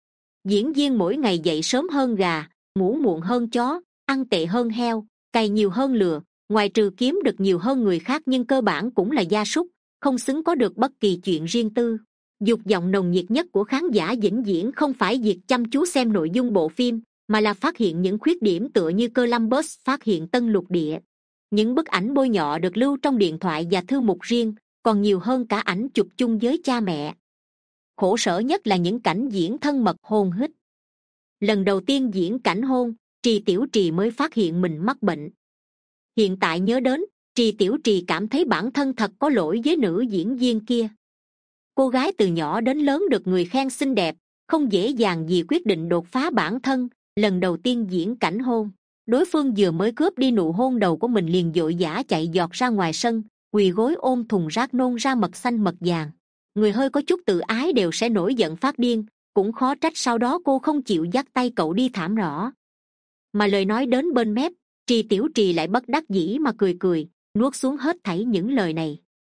Diễn viên mỗi ngày dậy sớm hơn gà, ngủ muộn hơn chó, ăn tệ hơn heo, cày nhiều hơn lừa, ngoài trừ kiếm được nhiều hơn người khác nhưng cơ bản cũng là gia súc, không xứng có được bất kỳ chuyện riêng tư. Dục vọng nồng nhiệt nhất của khán giả vĩnh viễn không phải việc chăm chú xem nội dung bộ phim, mà là phát hiện những khuyết điểm tựa như Columbus phát hiện tân lục địa. Những bức ảnh bôi nhọ được lưu trong điện thoại và thư mục riêng, còn nhiều hơn cả ảnh chụp chung với cha mẹ. Khổ sở nhất là những cảnh diễn thân mật hôn hít. Lần đầu tiên diễn cảnh hôn, Trì Tiểu Trì mới phát hiện mình mắc bệnh. Hiện tại nhớ đến, Trì Tiểu Trì cảm thấy bản thân thật có lỗi với nữ diễn viên kia. Cô gái từ nhỏ đến lớn được người khen xinh đẹp, không dễ dàng gì quyết định đột phá bản thân. Lần đầu tiên diễn cảnh hôn, đối phương vừa mới cướp đi nụ hôn đầu của mình liền vội vã chạy giọt ra ngoài sân, quỳ gối ôm thùng rác nôn ra mật xanh mật vàng. Người hơi có chút tự ái đều sẽ nổi giận phát điên, cũng khó trách sau đó cô không chịu dắt tay cậu đi thảm rõ. Mà lời nói đến bên mép, Trì Tiểu Trì lại bất đắc dĩ mà cười cười, nuốt xuống hết thảy những lời này.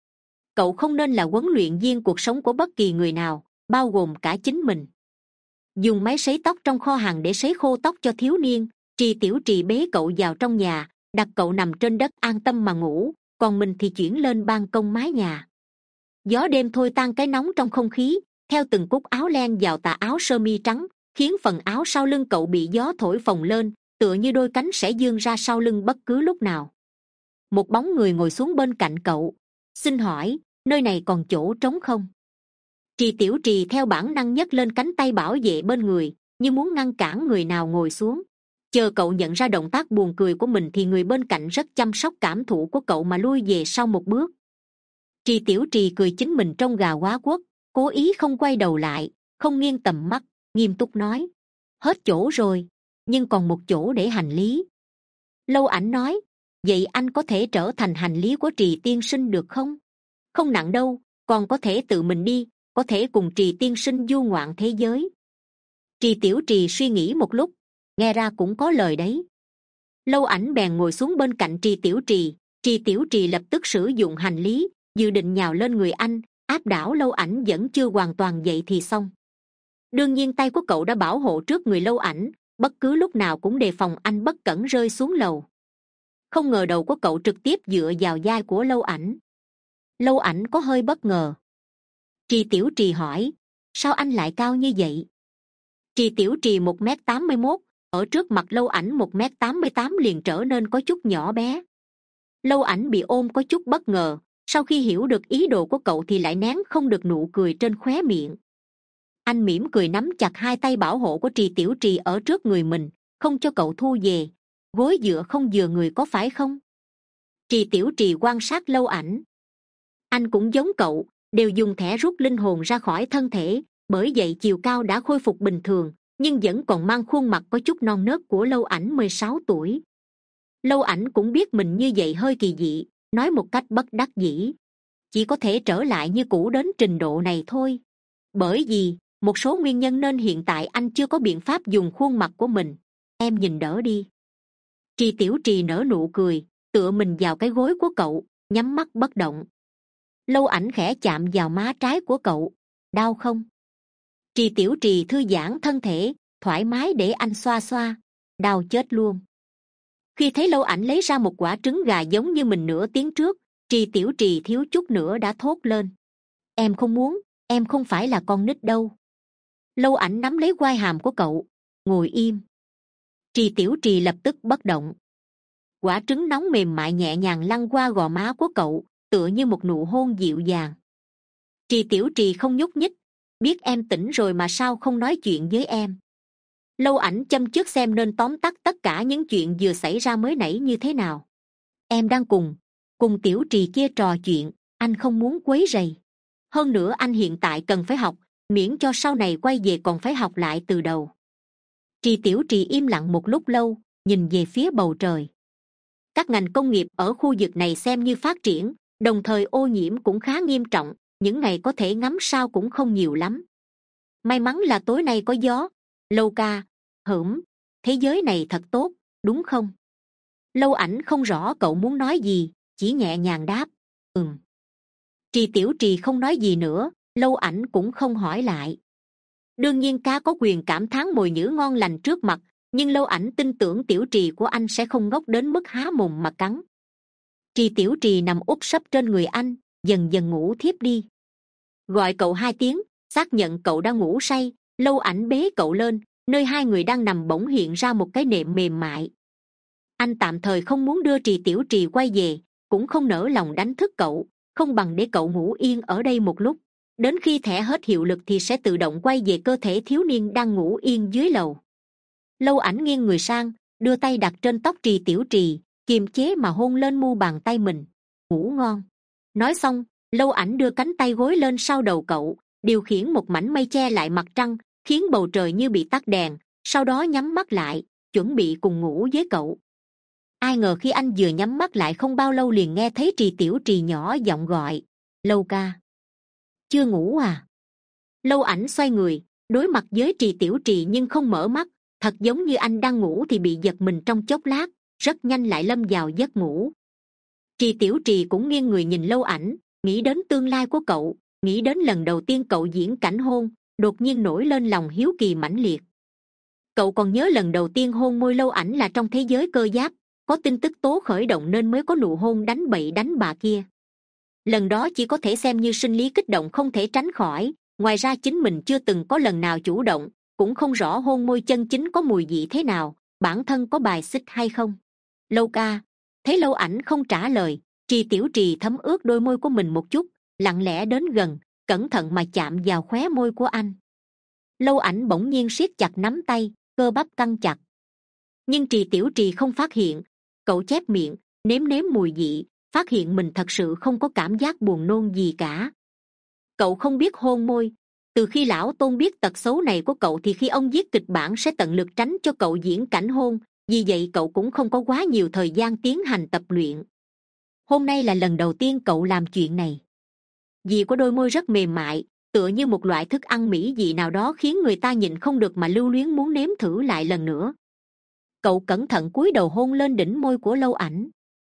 Cậu không nên là huấn luyện viên cuộc sống của bất kỳ người nào, bao gồm cả chính mình. Dùng máy sấy tóc trong kho hàng để sấy khô tóc cho thiếu niên, Trì Tiểu Trì bế cậu vào trong nhà, đặt cậu nằm trên đất an tâm mà ngủ, còn mình thì chuyển lên ban công mái nhà. Gió đêm thôi tan cái nóng trong không khí, theo từng cúc áo len vào tà áo sơ mi trắng, khiến phần áo sau lưng cậu bị gió thổi phồng lên, tựa như đôi cánh sẽ vươn ra sau lưng bất cứ lúc nào. Một bóng người ngồi xuống bên cạnh cậu. Xin hỏi, nơi này còn chỗ trống không? Trì Tiểu Trì theo bản năng nhấc lên cánh tay bảo vệ bên người, như muốn ngăn cản người nào ngồi xuống. Chờ cậu nhận ra động tác buồn cười của mình thì người bên cạnh rất chăm sóc cảm thụ của cậu mà lui về sau một bước. Trì Tiểu Trì cười chính mình trong gà quá quất, cố ý không quay đầu lại, không nghiêng tầm mắt, nghiêm túc nói: hết chỗ rồi, nhưng còn một chỗ để hành lý. Lâu Ảnh nói: vậy anh có thể trở thành hành lý của Trì tiên sinh được không? Không nặng đâu, còn có thể tự mình đi, có thể cùng Trì tiên sinh du ngoạn thế giới. Trì Tiểu Trì suy nghĩ một lúc, nghe ra cũng có lời đấy. Lâu Ảnh bèn ngồi xuống bên cạnh Trì Tiểu Trì. Trì Tiểu Trì lập tức sử dụng hành lý, dự định nhào lên người anh, áp đảo Lâu Ảnh vẫn chưa hoàn toàn dậy thì xong. Đương nhiên tay của cậu đã bảo hộ trước người Lâu Ảnh, bất cứ lúc nào cũng đề phòng anh bất cẩn rơi xuống lầu. Không ngờ đầu của cậu trực tiếp dựa vào vai của Lâu Ảnh. Lâu Ảnh có hơi bất ngờ. Trì Tiểu Trì hỏi, sao anh lại cao như vậy? Trì Tiểu Trì một mét tám mươi mốt, ở trước mặt Lâu Ảnh một mét tám mươi tám liền trở nên có chút nhỏ bé. Lâu Ảnh bị ôm có chút bất ngờ, sau khi hiểu được ý đồ của cậu thì lại nén không được nụ cười trên khóe miệng. Anh mỉm cười nắm chặt hai tay bảo hộ của Trì Tiểu Trì ở trước người mình, không cho cậu thu về. Gối dựa không dừa người có phải không? Trì Tiểu Trì quan sát Lâu Ảnh. Anh cũng giống cậu, đều dùng thẻ rút linh hồn ra khỏi thân thể, bởi vậy chiều cao đã khôi phục bình thường, nhưng vẫn còn mang khuôn mặt có chút non nớt của Lâu Ảnh mười sáu tuổi. Lâu Ảnh cũng biết mình như vậy hơi kỳ dị, nói một cách bất đắc dĩ, chỉ có thể trở lại như cũ đến trình độ này thôi. Bởi vì một số nguyên nhân nên hiện tại anh chưa có biện pháp dùng khuôn mặt của mình. Em nhìn đỡ đi. Trì Tiểu Trì nở nụ cười, tựa mình vào cái gối của cậu, nhắm mắt bất động. Lâu Ảnh khẽ chạm vào má trái của cậu. Đau không? Trì Tiểu Trì thư giãn thân thể, thoải mái để anh xoa xoa. Đau chết luôn. Khi thấy Lâu Ảnh lấy ra một quả trứng gà giống như mình nửa tiếng trước, Trì Tiểu Trì thiếu chút nữa đã thốt lên. Em không muốn, em không phải là con nít đâu. Lâu Ảnh nắm lấy quai hàm của cậu. Ngồi im. Trì Tiểu Trì lập tức bất động. Quả trứng nóng mềm mại nhẹ nhàng lăn qua gò má của cậu, tựa như một nụ hôn dịu dàng. Trì Tiểu Trì không nhúc nhích. Biết em tỉnh rồi mà sao không nói chuyện với em? Lâu Ảnh châm chước xem nên tóm tắt tất cả những chuyện vừa xảy ra mới nãy như thế nào. Em đang cùng cùng Tiểu Trì kia trò chuyện, anh không muốn quấy rầy. Hơn nữa anh hiện tại cần phải học, miễn cho sau này quay về còn phải học lại từ đầu. Trì Tiểu Trì im lặng một lúc lâu, nhìn về phía bầu trời. Các ngành công nghiệp ở khu vực này xem như phát triển, đồng thời ô nhiễm cũng khá nghiêm trọng, những ngày có thể ngắm sao cũng không nhiều lắm. May mắn là tối nay có gió. Lâu ca, hửm, thế giới này thật tốt, đúng không? Lâu Ảnh không rõ cậu muốn nói gì, chỉ nhẹ nhàng đáp, ừm. Trì Tiểu Trì không nói gì nữa, Lâu Ảnh cũng không hỏi lại. Đương nhiên cá có quyền cảm thán mồi nhữ ngon lành trước mặt, nhưng Lâu Ảnh tin tưởng Tiểu Trì của anh sẽ không ngốc đến mức há mồm mà cắn. Trì Tiểu Trì nằm úp sấp trên người anh, dần dần ngủ thiếp đi. Gọi cậu hai tiếng, xác nhận cậu đã ngủ say. Lâu Ảnh bế cậu lên, nơi hai người đang nằm bỗng hiện ra một cái nệm mềm mại. Anh tạm thời không muốn đưa Trì Tiểu Trì quay về, cũng không nỡ lòng đánh thức cậu, không bằng để cậu ngủ yên ở đây một lúc. Đến khi thẻ hết hiệu lực thì sẽ tự động quay về cơ thể thiếu niên đang ngủ yên dưới lầu. Lâu Ảnh nghiêng người sang, đưa tay đặt trên tóc Trì Tiểu Trì, kiềm chế mà hôn lên mu bàn tay mình. Ngủ ngon. Nói xong, Lâu Ảnh đưa cánh tay gối lên sau đầu cậu, điều khiển một mảnh mây che lại mặt trăng, khiến bầu trời như bị tắt đèn, sau đó nhắm mắt lại, chuẩn bị cùng ngủ với cậu. Ai ngờ khi anh vừa nhắm mắt lại không bao lâu liền nghe thấy Trì Tiểu Trì nhỏ giọng gọi, Lâu ca. Chưa ngủ à? Lâu Ảnh xoay người, đối mặt với Trì Tiểu Trì nhưng không mở mắt, thật giống như anh đang ngủ thì bị giật mình trong chốc lát, rất nhanh lại lâm vào giấc ngủ. Trì Tiểu Trì cũng nghiêng người nhìn Lâu Ảnh, nghĩ đến tương lai của cậu, nghĩ đến lần đầu tiên cậu diễn cảnh hôn, đột nhiên nổi lên lòng hiếu kỳ mãnh liệt. Cậu còn nhớ lần đầu tiên hôn môi Lâu Ảnh là trong thế giới cơ giáp, có tin tức tố khởi động nên mới có nụ hôn đánh bậy đánh bạ kia. Lần đó chỉ có thể xem như sinh lý kích động không thể tránh khỏi, ngoài ra chính mình chưa từng có lần nào chủ động, cũng không rõ hôn môi chân chính có mùi vị thế nào, bản thân có bài xích hay không. Lâu ca. Thấy Lâu Ảnh không trả lời, Trì Tiểu Trì thấm ướt đôi môi của mình một chút, lặng lẽ đến gần, cẩn thận mà chạm vào khóe môi của anh. Lâu Ảnh bỗng nhiên siết chặt nắm tay, cơ bắp căng chặt. Nhưng Trì Tiểu Trì không phát hiện. Cậu chép miệng, nếm nếm mùi vị, phát hiện mình thật sự không có cảm giác buồn nôn gì cả. Cậu không biết hôn môi. Từ khi lão Tôn biết tật xấu này của cậu thì khi ông viết kịch bản sẽ tận lực tránh cho cậu diễn cảnh hôn, vì vậy cậu cũng không có quá nhiều thời gian tiến hành tập luyện. Hôm nay là lần đầu tiên cậu làm chuyện này. Vị của đôi môi rất mềm mại, tựa như một loại thức ăn mỹ vị nào đó khiến người ta nhịn không được mà lưu luyến muốn nếm thử lại lần nữa. Cậu cẩn thận cúi đầu hôn lên đỉnh môi của Lâu Ảnh.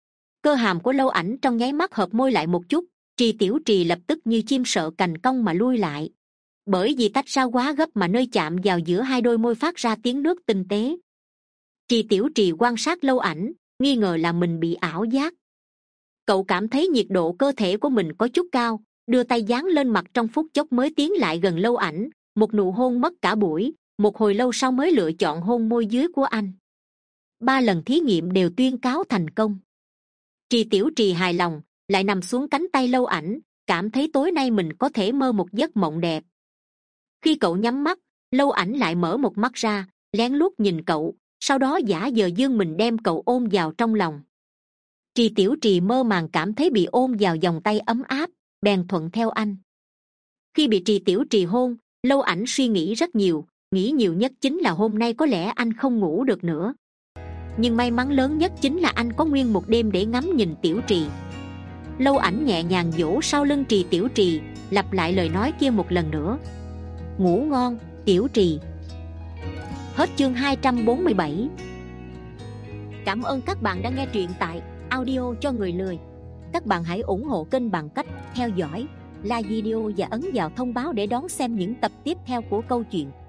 Cơ hàm của Lâu Ảnh trong nháy mắt hợp môi lại một chút, Trì Tiểu Trì lập tức như chim sợ cành cong mà lui lại. Bởi vì tách ra quá gấp mà nơi chạm vào giữa hai đôi môi phát ra tiếng nước tinh tế. Trì Tiểu Trì quan sát Lâu Ảnh, nghi ngờ là mình bị ảo giác. Cậu cảm thấy nhiệt độ cơ thể của mình có chút cao, đưa tay dán lên mặt, trong phút chốc mới tiến lại gần Lâu Ảnh, một nụ hôn mất cả buổi, một hồi lâu sau mới lựa chọn hôn môi dưới của anh. Ba lần thí nghiệm đều tuyên cáo thành công. Trì Tiểu Trì hài lòng, lại nằm xuống cánh tay Lâu Ảnh, cảm thấy tối nay mình có thể mơ một giấc mộng đẹp. Khi cậu nhắm mắt, Lâu Ảnh lại mở một mắt ra, lén lút nhìn cậu, sau đó giả vờ dương mình đem cậu ôm vào trong lòng. Trì Tiểu Trì mơ màng cảm thấy bị ôm vào vòng tay ấm áp, bèn thuận theo anh. Khi bị Trì Tiểu Trì hôn, Lâu Ảnh suy nghĩ rất nhiều, nghĩ nhiều nhất chính là hôm nay có lẽ anh không ngủ được nữa. Nhưng may mắn lớn nhất chính là anh có nguyên một đêm để ngắm nhìn Tiểu Trì. Lâu Ảnh nhẹ nhàng vỗ sau lưng Trì Tiểu Trì, lặp lại lời nói kia một lần nữa. Ngủ ngon, Tiểu Trì. Hết chương hai trăm bốn mươi bảy. Cảm ơn các bạn đã nghe truyện tại audio cho người lười. Các bạn hãy ủng hộ kênh bằng cách theo dõi, like video và ấn vào thông báo để đón xem những tập tiếp theo của câu chuyện.